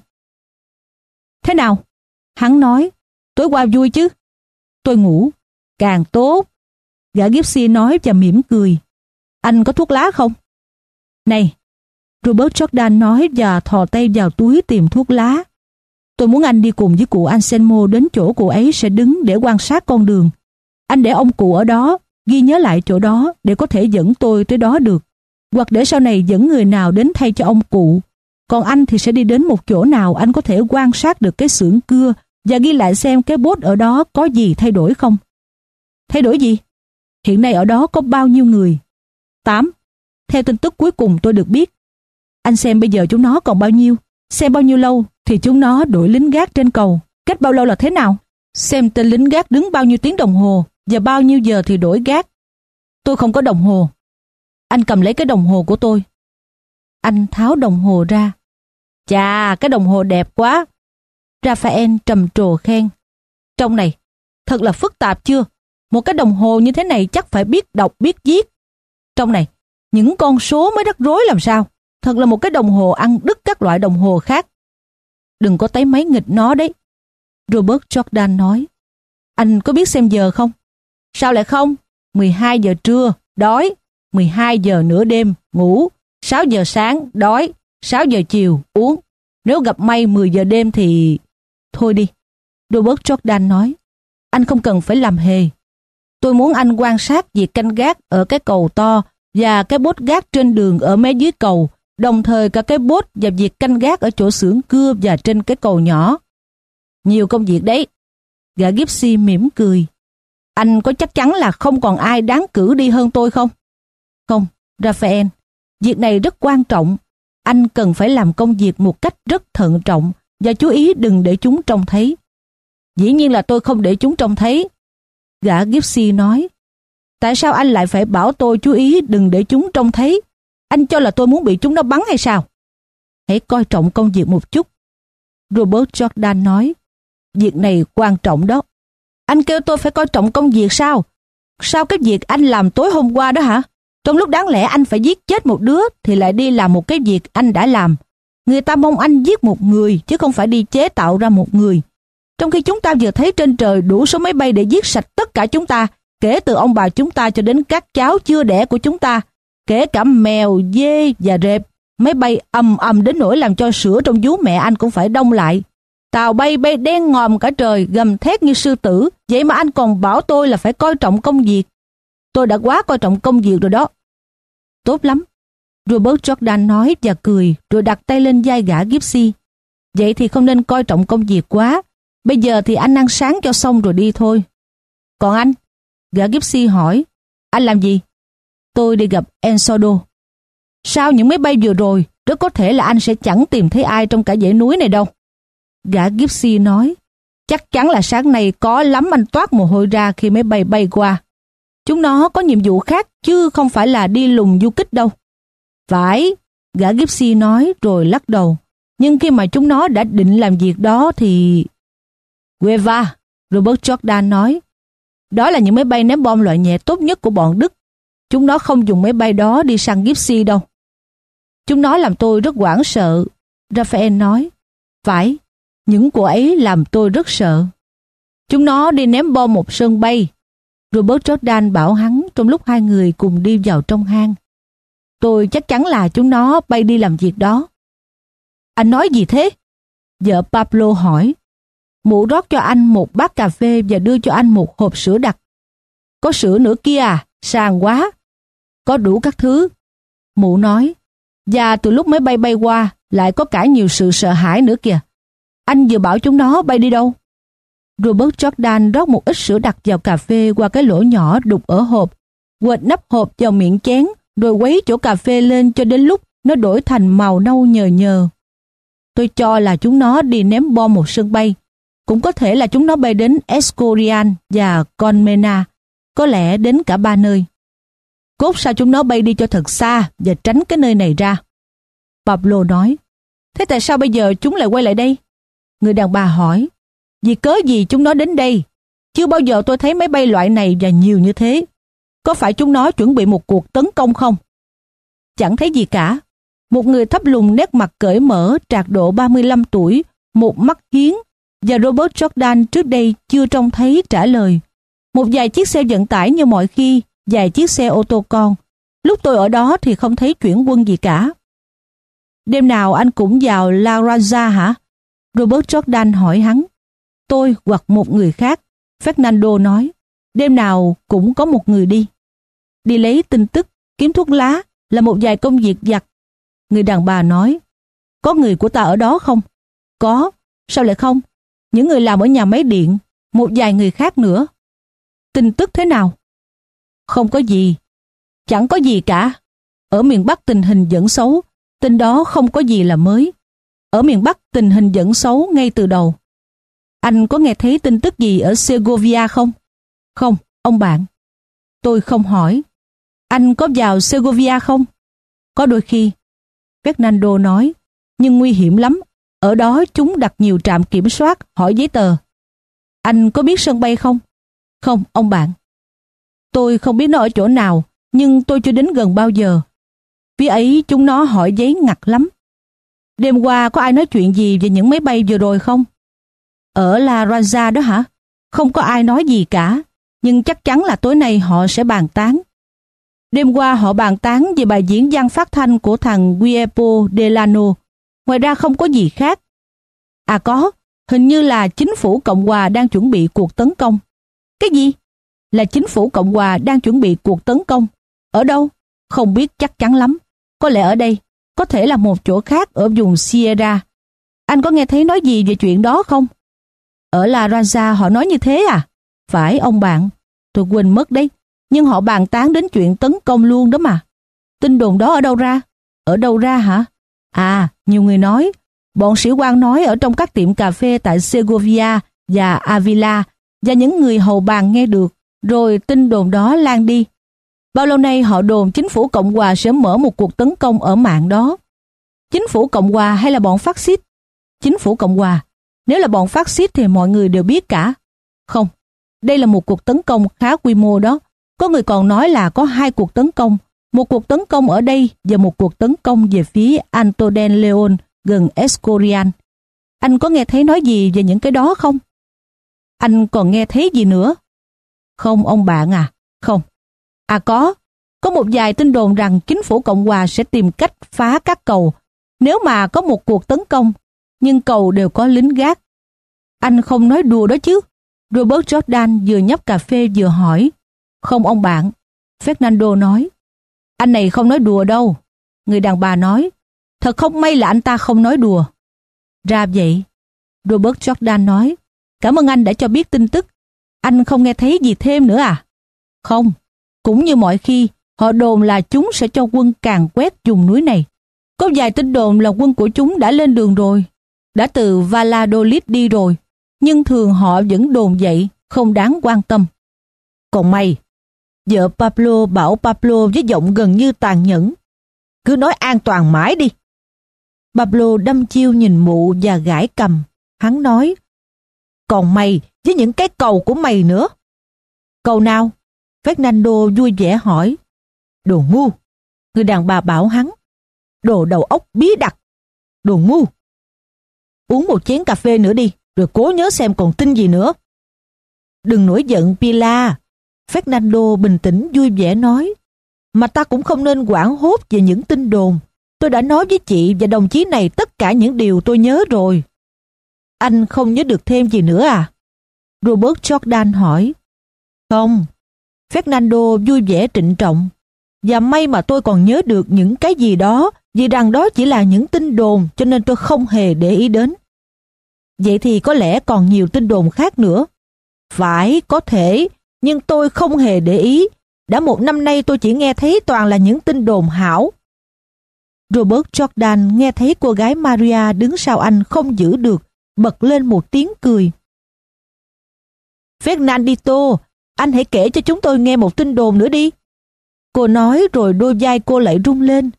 Thế nào? Hắn nói, tối qua vui chứ? Tôi ngủ. Càng tốt. Gã Gypsy nói và mỉm cười. Anh có thuốc lá không? Này, Robert Jordan nói và thò tay vào túi tìm thuốc lá. Tôi muốn anh đi cùng với cụ Anselmo đến chỗ cụ ấy sẽ đứng để quan sát con đường. Anh để ông cụ ở đó, ghi nhớ lại chỗ đó để có thể dẫn tôi tới đó được. Hoặc để sau này dẫn người nào đến thay cho ông cụ. Còn anh thì sẽ đi đến một chỗ nào anh có thể quan sát được cái xưởng cưa và ghi lại xem cái bốt ở đó có gì thay đổi không. Thay đổi gì? Hiện nay ở đó có bao nhiêu người? Tám. Theo tin tức cuối cùng tôi được biết. Anh xem bây giờ chúng nó còn bao nhiêu. Xem bao nhiêu lâu thì chúng nó đổi lính gác trên cầu. Cách bao lâu là thế nào? Xem tên lính gác đứng bao nhiêu tiếng đồng hồ và bao nhiêu giờ thì đổi gác. Tôi không có đồng hồ. Anh cầm lấy cái đồng hồ của tôi. Anh tháo đồng hồ ra. Chà, cái đồng hồ đẹp quá. Raphael trầm trồ khen. Trong này, thật là phức tạp chưa? Một cái đồng hồ như thế này chắc phải biết đọc biết viết. Trong này, những con số mới rắc rối làm sao? Thật là một cái đồng hồ ăn đứt các loại đồng hồ khác. Đừng có tấy máy nghịch nó đấy. Robert Jordan nói. Anh có biết xem giờ không? Sao lại không? mười hai giờ trưa, đói. mười hai giờ nửa đêm, ngủ. sáu giờ sáng, đói. sáu giờ chiều, uống. Nếu gặp may mười giờ đêm thì... Thôi đi. Robert Jordan nói. Anh không cần phải làm hề. Tôi muốn anh quan sát việc canh gác ở cái cầu to và cái bốt gác trên đường ở mé dưới cầu, đồng thời cả cái bốt và việc canh gác ở chỗ xưởng cưa và trên cái cầu nhỏ. Nhiều công việc đấy. Gã Gypsy mỉm cười. Anh có chắc chắn là không còn ai đáng cử đi hơn tôi không? Không, Raphael. Việc này rất quan trọng. Anh cần phải làm công việc một cách rất thận trọng và chú ý đừng để chúng trông thấy. Dĩ nhiên là tôi không để chúng trông thấy. Gã Gypsy nói. Tại sao anh lại phải bảo tôi chú ý đừng để chúng trông thấy? Anh cho là tôi muốn bị chúng nó bắn hay sao? Hãy coi trọng công việc một chút. Robert Jordan nói. Việc này quan trọng đó. Anh kêu tôi phải coi trọng công việc sao? Sao cái việc anh làm tối hôm qua đó hả? Trong lúc đáng lẽ anh phải giết chết một đứa thì lại đi làm một cái việc anh đã làm. Người ta mong anh giết một người chứ không phải đi chế tạo ra một người. Trong khi chúng ta vừa thấy trên trời đủ số máy bay để giết sạch tất cả chúng ta, kể từ ông bà chúng ta cho đến các cháu chưa đẻ của chúng ta, kể cả mèo, dê và rệp. Máy bay ầm ầm đến nỗi làm cho sữa trong vú mẹ anh cũng phải đông lại. Tàu bay bay đen ngòm cả trời, gầm thét như sư tử. Vậy mà anh còn bảo tôi là phải coi trọng công việc. Tôi đã quá coi trọng công việc rồi đó. Tốt lắm. Robert Jordan nói và cười, rồi đặt tay lên vai gã Gypsy. Vậy thì không nên coi trọng công việc quá. Bây giờ thì anh ăn sáng cho xong rồi đi thôi. Còn anh? Gã Gypsy hỏi. Anh làm gì? Tôi đi gặp Ensodo. Sau những máy bay vừa rồi, rất có thể là anh sẽ chẳng tìm thấy ai trong cả dãy núi này đâu. Gã Gypsy nói. Chắc chắn là sáng nay có lắm anh toát mồ hôi ra khi máy bay bay qua. Chúng nó có nhiệm vụ khác chứ không phải là đi lùng du kích đâu. Phải, gã Gypsy nói rồi lắc đầu. Nhưng khi mà chúng nó đã định làm việc đó thì... Gueva, Robert Jordan nói, đó là những máy bay ném bom loại nhẹ tốt nhất của bọn Đức. Chúng nó không dùng máy bay đó đi săn Gypsy đâu. Chúng nó làm tôi rất hoảng sợ, Raphael nói. Phải, những của ấy làm tôi rất sợ. Chúng nó đi ném bom một sân bay, Robert Jordan bảo hắn trong lúc hai người cùng đi vào trong hang. Tôi chắc chắn là chúng nó bay đi làm việc đó. Anh nói gì thế? Vợ Pablo hỏi. Mụ rót cho anh một bát cà phê và đưa cho anh một hộp sữa đặc. Có sữa nữa kia à? Sang quá. Có đủ các thứ. Mụ nói. Và từ lúc máy bay bay qua, lại có cả nhiều sự sợ hãi nữa kìa. Anh vừa bảo chúng nó bay đi đâu? Robert Jordan rót một ít sữa đặc vào cà phê qua cái lỗ nhỏ đục ở hộp, quệt nắp hộp vào miệng chén, rồi quấy chỗ cà phê lên cho đến lúc nó đổi thành màu nâu nhờ nhờ. Tôi cho là chúng nó đi ném bom một sân bay. Cũng có thể là chúng nó bay đến Escorial và Colmena, có lẽ đến cả ba nơi. Cốt sao chúng nó bay đi cho thật xa và tránh cái nơi này ra? Pablo nói. Thế tại sao bây giờ chúng lại quay lại đây? Người đàn bà hỏi. Vì cớ gì chúng nó đến đây? Chưa bao giờ tôi thấy máy bay loại này và nhiều như thế. Có phải chúng nó chuẩn bị một cuộc tấn công không? Chẳng thấy gì cả. Một người thấp lùn nét mặt cởi mở, trạc độ ba mươi lăm tuổi, một mắt hiến, và Robert Jordan trước đây chưa trông thấy trả lời. Một vài chiếc xe vận tải như mọi khi, vài chiếc xe ô tô con. Lúc tôi ở đó thì không thấy chuyển quân gì cả. Đêm nào anh cũng vào La Raza hả? Robert Jordan hỏi hắn. Tôi hoặc một người khác, Fernando nói. Đêm nào cũng có một người đi. Đi lấy tin tức, kiếm thuốc lá là một vài công việc vặt. Người đàn bà nói. Có người của ta ở đó không? Có. Sao lại không? Những người làm ở nhà máy điện, một vài người khác nữa. Tin tức thế nào? Không có gì. Chẳng có gì cả. Ở miền Bắc tình hình vẫn xấu. Tin đó không có gì là mới. Ở miền Bắc tình hình vẫn xấu ngay từ đầu. Anh có nghe thấy tin tức gì ở Segovia không? Không, ông bạn. Tôi không hỏi. Anh có vào Segovia không? Có đôi khi. Fernando nói. Nhưng nguy hiểm lắm. Ở đó chúng đặt nhiều trạm kiểm soát, hỏi giấy tờ. Anh có biết sân bay không? Không, ông bạn. Tôi không biết nó ở chỗ nào, nhưng tôi chưa đến gần bao giờ. Phía ấy chúng nó hỏi giấy ngặt lắm. Đêm qua có ai nói chuyện gì về những máy bay vừa rồi không? Ở La Raza đó hả? Không có ai nói gì cả, nhưng chắc chắn là tối nay họ sẽ bàn tán. Đêm qua họ bàn tán về bài diễn văn phát thanh của thằng Guillermo Delano. Ngoài ra không có gì khác. À có, hình như là chính phủ Cộng hòa đang chuẩn bị cuộc tấn công. Cái gì? Là chính phủ Cộng hòa đang chuẩn bị cuộc tấn công. Ở đâu? Không biết chắc chắn lắm. Có lẽ ở đây, có thể là một chỗ khác ở vùng Sierra. Anh có nghe thấy nói gì về chuyện đó không? Ở La Raza họ nói như thế à? Phải ông bạn, tôi quên mất đấy. Nhưng họ bàn tán đến chuyện tấn công luôn đó mà. Tin đồn đó ở đâu ra? Ở đâu ra hả? À, nhiều người nói. Bọn sĩ quan nói ở trong các tiệm cà phê tại Segovia và Avila, và những người hầu bàn nghe được, rồi tin đồn đó lan đi. Bao lâu nay họ đồn chính phủ Cộng hòa sẽ mở một cuộc tấn công ở mạng đó. Chính phủ Cộng hòa hay là bọn phát xít? Chính phủ Cộng hòa. Nếu là bọn phát xít thì mọi người đều biết cả. Không, đây là một cuộc tấn công khá quy mô đó. Có người còn nói là có hai cuộc tấn công. Một cuộc tấn công ở đây và một cuộc tấn công về phía Alto del León gần Escorial. Anh có nghe thấy nói gì về những cái đó không? Anh còn nghe thấy gì nữa? Không ông bạn à, không. À có, có một vài tin đồn rằng chính phủ Cộng hòa sẽ tìm cách phá các cầu nếu mà có một cuộc tấn công, nhưng cầu đều có lính gác. Anh không nói đùa đó chứ? Robert Jordan vừa nhấp cà phê vừa hỏi. Không ông bạn, Fernando nói. Anh này không nói đùa đâu. Người đàn bà nói. Thật không may là anh ta không nói đùa. Ra vậy. Robert Jordan nói. Cảm ơn anh đã cho biết tin tức. Anh không nghe thấy gì thêm nữa à? Không. Cũng như mọi khi, họ đồn là chúng sẽ cho quân càn quét vùng núi này. Có vài tin đồn là quân của chúng đã lên đường rồi. Đã từ Valladolid đi rồi. Nhưng thường họ vẫn đồn vậy, không đáng quan tâm. Còn mày, vợ Pablo bảo Pablo với giọng gần như tàn nhẫn. Cứ nói an toàn mãi đi. Pablo đăm chiêu nhìn mụ và gãi cầm. Hắn nói, còn mày với những cái cầu của mày nữa. Cầu nào? Fernando vui vẻ hỏi. Đồ ngu, người đàn bà bảo hắn. Đồ đầu óc bí đặc. Đồ ngu. Uống một chén cà phê nữa đi, rồi cố nhớ xem còn tin gì nữa. Đừng nổi giận Pilar. Fernando bình tĩnh vui vẻ nói. Mà ta cũng không nên hoảng hốt về những tin đồn. Tôi đã nói với chị và đồng chí này tất cả những điều tôi nhớ rồi. Anh không nhớ được thêm gì nữa à? Robert Jordan hỏi. Không. Fernando vui vẻ trịnh trọng. Và may mà tôi còn nhớ được những cái gì đó, vì rằng đó chỉ là những tin đồn cho nên tôi không hề để ý đến. Vậy thì có lẽ còn nhiều tin đồn khác nữa. Phải, có thể, nhưng tôi không hề để ý. Đã một năm nay tôi chỉ nghe thấy toàn là những tin đồn hão. Robert Jordan nghe thấy cô gái Maria đứng sau anh không giữ được, bật lên một tiếng cười. Fernandito, anh hãy kể cho chúng tôi nghe một tin đồn nữa đi. Cô nói rồi đôi vai cô lại rung lên.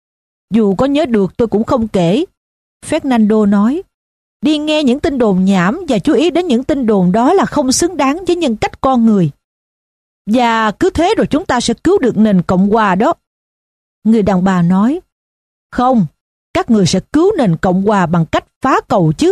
Dù có nhớ được tôi cũng không kể. Fernando nói. Đi nghe những tin đồn nhảm và chú ý đến những tin đồn đó là không xứng đáng với nhân cách con người. Và cứ thế rồi chúng ta sẽ cứu được nền Cộng hòa đó. Người đàn bà nói. Không, các người sẽ cứu nền Cộng hòa bằng cách phá cầu chứ.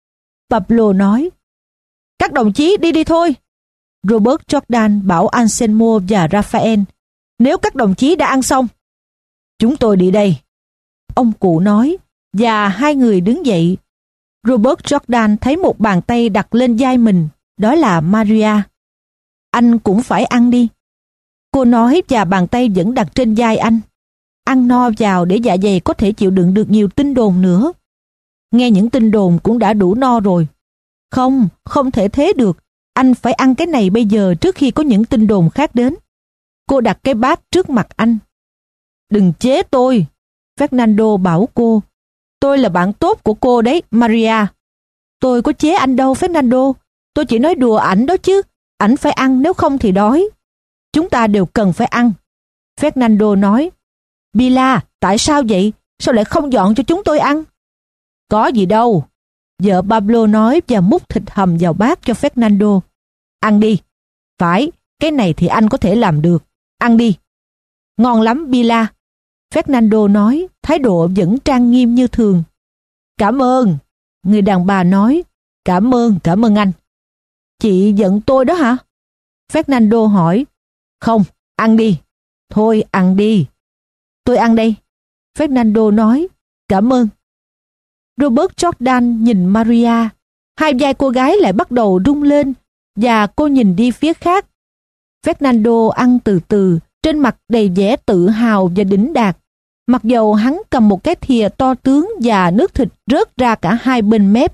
Pablo nói. Các đồng chí đi đi thôi. Robert Jordan bảo Anselmo và Raphael. Nếu các đồng chí đã ăn xong, chúng tôi đi đây. Ông cụ nói, và hai người đứng dậy. Robert Jordan thấy một bàn tay đặt lên vai mình, đó là Maria. Anh cũng phải ăn đi. Cô nói và bàn tay vẫn đặt trên vai anh. Ăn no vào để dạ dày có thể chịu đựng được nhiều tin đồn nữa. Nghe những tin đồn cũng đã đủ no rồi. Không, không thể thế được. Anh phải ăn cái này bây giờ trước khi có những tin đồn khác đến. Cô đặt cái bát trước mặt anh. Đừng chế tôi. Fernando bảo cô. Tôi là bạn tốt của cô đấy, Maria. Tôi có chế anh đâu, Fernando. Tôi chỉ nói đùa ảnh đó chứ. Ảnh phải ăn, nếu không thì đói. Chúng ta đều cần phải ăn. Fernando nói. Pilar, tại sao vậy? Sao lại không dọn cho chúng tôi ăn? Có gì đâu. Vợ Pablo nói và múc thịt hầm vào bát cho Fernando. Ăn đi. Phải, cái này thì anh có thể làm được. Ăn đi. Ngon lắm, Pilar. Fernando nói, thái độ vẫn trang nghiêm như thường. Cảm ơn. Người đàn bà nói. Cảm ơn, cảm ơn anh. Chị giận tôi đó hả? Fernando hỏi. Không, ăn đi. Thôi, ăn đi. Tôi ăn đây. Fernando nói. Cảm ơn. Robert Jordan nhìn Maria. Hai vai cô gái lại bắt đầu rung lên và cô nhìn đi phía khác. Fernando ăn từ từ, trên mặt đầy vẻ tự hào và đỉnh đạt. Mặc dầu hắn cầm một cái thìa to tướng và nước thịt rớt ra cả hai bên mép.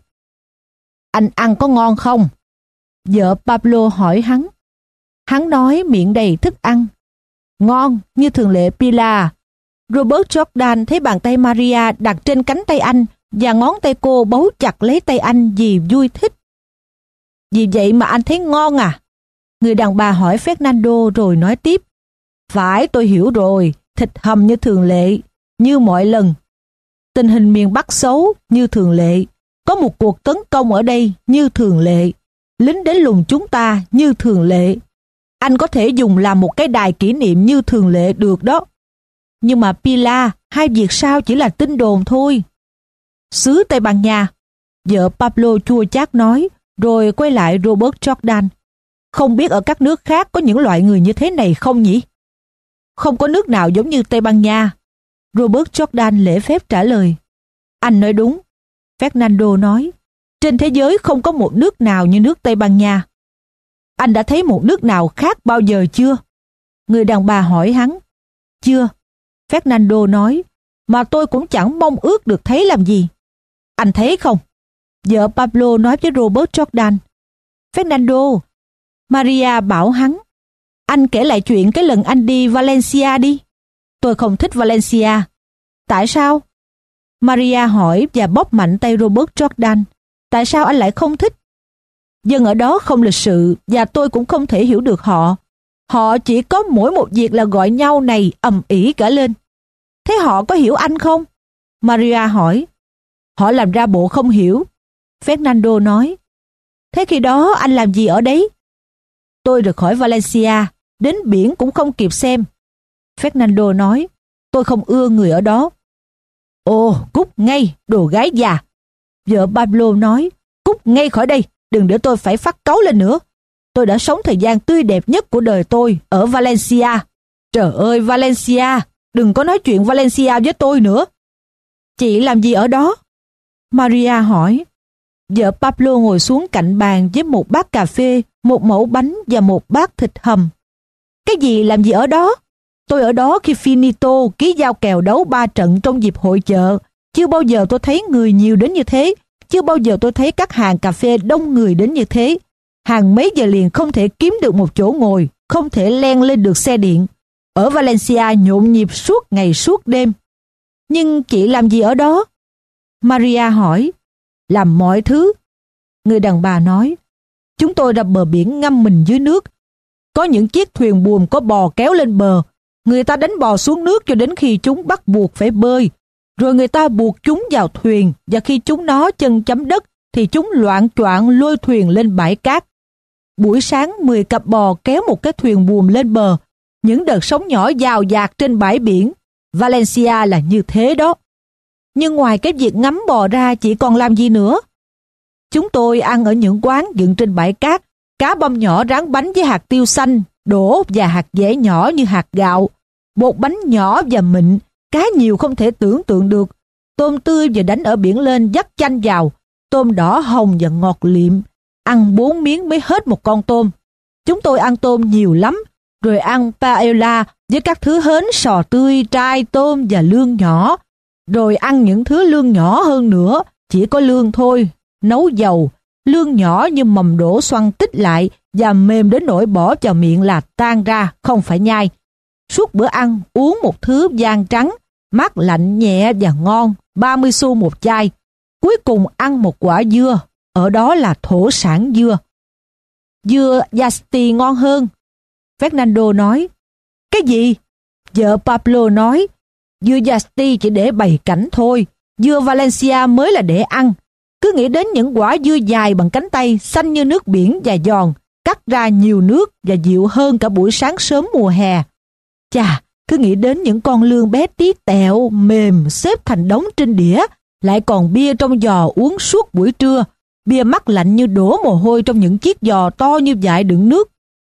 Anh ăn có ngon không? Vợ Pablo hỏi hắn. Hắn nói miệng đầy thức ăn. Ngon, như thường lệ Pilar. Robert Jordan thấy bàn tay Maria đặt trên cánh tay anh và ngón tay cô bấu chặt lấy tay anh vì vui thích. Vì vậy mà anh thấy ngon à? Người đàn bà hỏi Fernando rồi nói tiếp. Phải, tôi hiểu rồi, thịt hầm như thường lệ, như mọi lần. Tình hình miền Bắc xấu, như thường lệ. Có một cuộc tấn công ở đây, như thường lệ. Lính đến lùng chúng ta, như thường lệ. Anh có thể dùng làm một cái đài kỷ niệm như thường lệ được đó. Nhưng mà Pilar, hai việc sau chỉ là tin đồn thôi. Xứ Tây Ban Nha, vợ Pablo chua chát nói, rồi quay lại Robert Jordan. Không biết ở các nước khác có những loại người như thế này không nhỉ? Không có nước nào giống như Tây Ban Nha. Robert Jordan lễ phép trả lời. Anh nói đúng. Fernando nói. Trên thế giới không có một nước nào như nước Tây Ban Nha. Anh đã thấy một nước nào khác bao giờ chưa? Người đàn bà hỏi hắn. Chưa. Fernando nói. Mà tôi cũng chẳng mong ước được thấy làm gì. Anh thấy không? Vợ Pablo nói với Robert Jordan. Fernando, Maria bảo hắn. Anh kể lại chuyện cái lần anh đi Valencia đi. Tôi không thích Valencia. Tại sao? Maria hỏi và bóp mạnh tay Robert Jordan. Tại sao anh lại không thích? Dân ở đó không lịch sự và tôi cũng không thể hiểu được họ. Họ chỉ có mỗi một việc là gọi nhau này ầm ĩ cả lên. Thế họ có hiểu anh không? Maria hỏi. Họ làm ra bộ không hiểu. Fernando nói. Thế khi đó anh làm gì ở đấy? Tôi rời khỏi Valencia, đến biển cũng không kịp xem. Fernando nói, tôi không ưa người ở đó. Ồ, cút ngay, đồ gái già. Vợ Pablo nói, cút ngay khỏi đây, đừng để tôi phải phát cáu lên nữa. Tôi đã sống thời gian tươi đẹp nhất của đời tôi ở Valencia. Trời ơi, Valencia, đừng có nói chuyện Valencia với tôi nữa. Chị làm gì ở đó? Maria hỏi. Vợ Pablo ngồi xuống cạnh bàn với một bát cà phê, một mẩu bánh và một bát thịt hầm. Cái gì làm gì ở đó? Tôi ở đó khi Finito ký giao kèo đấu ba trận trong dịp hội chợ. Chưa bao giờ tôi thấy người nhiều đến như thế. Chưa bao giờ tôi thấy các hàng cà phê đông người đến như thế. Hàng mấy giờ liền không thể kiếm được một chỗ ngồi, không thể len lên được xe điện. Ở Valencia nhộn nhịp suốt ngày suốt đêm. Nhưng chị làm gì ở đó? Maria hỏi. Làm mọi thứ. Người đàn bà nói. Chúng tôi ra bờ biển ngâm mình dưới nước. Có những chiếc thuyền buồm có bò kéo lên bờ. Người ta đánh bò xuống nước cho đến khi chúng bắt buộc phải bơi. Rồi người ta buộc chúng vào thuyền, và khi chúng nó chân chấm đất thì chúng loạng choạng lôi thuyền lên bãi cát. Buổi sáng mười cặp bò kéo một cái thuyền buồm lên bờ. Những đợt sóng nhỏ dào dạt trên bãi biển. Valencia là như thế đó. Nhưng ngoài cái việc ngắm bò ra, chị còn làm gì nữa? Chúng tôi ăn ở những quán dựng trên bãi cát, cá băm nhỏ rán bánh với hạt tiêu xanh, đỗ và hạt dẻ nhỏ như hạt gạo, bột bánh nhỏ và mịn, cá nhiều không thể tưởng tượng được, tôm tươi và đánh ở biển lên dắt chanh vào, tôm đỏ hồng và ngọt liệm, ăn bốn miếng mới hết một con tôm. Chúng tôi ăn tôm nhiều lắm, rồi ăn paella với các thứ hến sò tươi, trai, tôm và lương nhỏ, rồi ăn những thứ lương nhỏ hơn nữa, chỉ có lương thôi, nấu dầu, lương nhỏ như mầm đỗ xoăn tích lại và mềm đến nỗi bỏ vào miệng là tan ra, không phải nhai. Suốt bữa ăn uống một thứ vang trắng, mát lạnh nhẹ và ngon, ba mươi xu một chai. Cuối cùng ăn một quả dưa, ở đó là thổ sản dưa. Dưa Yasti ngon hơn. Fernando nói. Cái gì? Vợ Pablo nói. Dưa Yasti chỉ để bày cảnh thôi, dưa Valencia mới là để ăn. Cứ nghĩ đến những quả dưa dài bằng cánh tay, xanh như nước biển và giòn, cắt ra nhiều nước và dịu hơn cả buổi sáng sớm mùa hè. Chà, cứ nghĩ đến những con lương bé tí tẹo, mềm, xếp thành đống trên đĩa, lại còn bia trong giò uống suốt buổi trưa, bia mắc lạnh như đổ mồ hôi trong những chiếc giò to như dại đựng nước.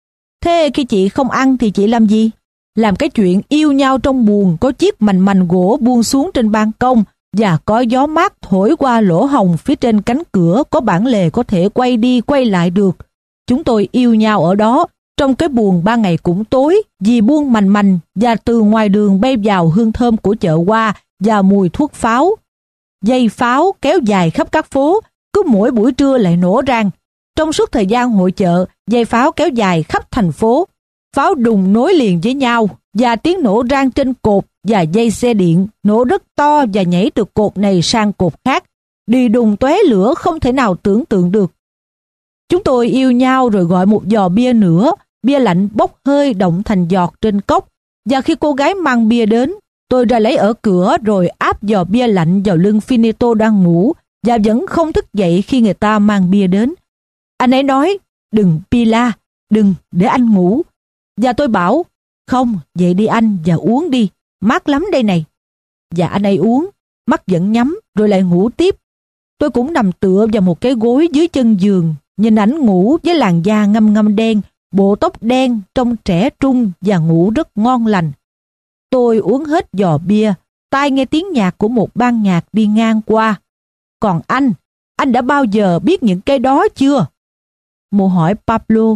Thế khi chị không ăn thì chị làm gì? Làm cái chuyện yêu nhau trong buồng, có chiếc mành mành gỗ buông xuống trên ban công và có gió mát thổi qua lỗ hồng phía trên cánh cửa có bản lề có thể quay đi quay lại được. Chúng tôi yêu nhau ở đó, trong cái buồng ban ngày cũng tối, vì buông mành mành và từ ngoài đường bay vào hương thơm của chợ hoa và mùi thuốc pháo. Dây pháo kéo dài khắp các phố, cứ mỗi buổi trưa lại nổ rang. Trong suốt thời gian hội chợ, dây pháo kéo dài khắp thành phố. Pháo đùng nối liền với nhau và tiếng nổ rang trên cột và dây xe điện, nổ rất to và nhảy từ cột này sang cột khác, đi đùng tóe lửa không thể nào tưởng tượng được. Chúng tôi yêu nhau rồi gọi một giò bia nữa, bia lạnh bốc hơi động thành giọt trên cốc, và khi cô gái mang bia đến, tôi ra lấy ở cửa rồi áp giò bia lạnh vào lưng Finito đang ngủ và vẫn không thức dậy khi người ta mang bia đến. Anh ấy nói, đừng Pilar, đừng, để anh ngủ. Và tôi bảo, không, dậy đi anh và uống đi, mát lắm đây này. Và anh ấy uống, mắt vẫn nhắm rồi lại ngủ tiếp. Tôi cũng nằm tựa vào một cái gối dưới chân giường, nhìn ảnh ngủ với làn da ngăm ngăm đen, bộ tóc đen, trông trẻ trung và ngủ rất ngon lành. Tôi uống hết giò bia, tai nghe tiếng nhạc của một ban nhạc đi ngang qua. Còn anh, anh đã bao giờ biết những cái đó chưa? Mụ hỏi Pablo.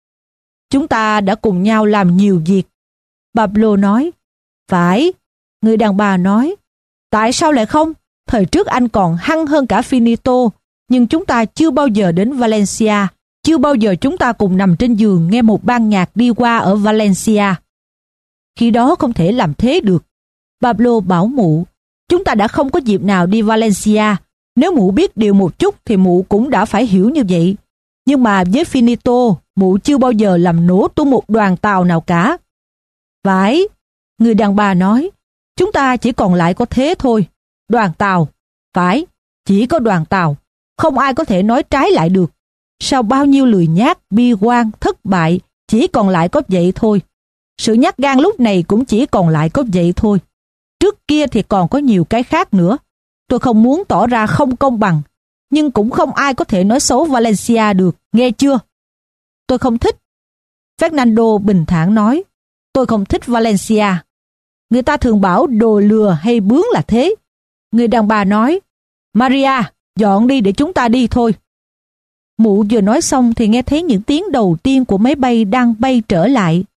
Chúng ta đã cùng nhau làm nhiều việc. Pablo nói. Phải. Người đàn bà nói. Tại sao lại không? Thời trước anh còn hăng hơn cả Finito, nhưng chúng ta chưa bao giờ đến Valencia. Chưa bao giờ chúng ta cùng nằm trên giường nghe một ban nhạc đi qua ở Valencia. Khi đó không thể làm thế được. Pablo bảo mụ. Chúng ta đã không có dịp nào đi Valencia. Nếu mụ biết điều một chút thì mụ cũng đã phải hiểu như vậy. Nhưng mà với Finito, mụ chưa bao giờ làm nổ tung một đoàn tàu nào cả. Phải, người đàn bà nói, chúng ta chỉ còn lại có thế thôi. Đoàn tàu, phải, chỉ có đoàn tàu. Không ai có thể nói trái lại được. Sau bao nhiêu lười nhác, bi quan, thất bại, chỉ còn lại có vậy thôi. Sự nhát gan lúc này cũng chỉ còn lại có vậy thôi. Trước kia thì còn có nhiều cái khác nữa. Tôi không muốn tỏ ra không công bằng, nhưng cũng không ai có thể nói xấu Valencia được, nghe chưa? Tôi không thích. Fernando bình thản nói, tôi không thích Valencia. Người ta thường bảo đồ lừa hay bướng là thế. Người đàn bà nói, Maria, dọn đi để chúng ta đi thôi. Mụ vừa nói xong thì nghe thấy những tiếng đầu tiên của máy bay đang bay trở lại.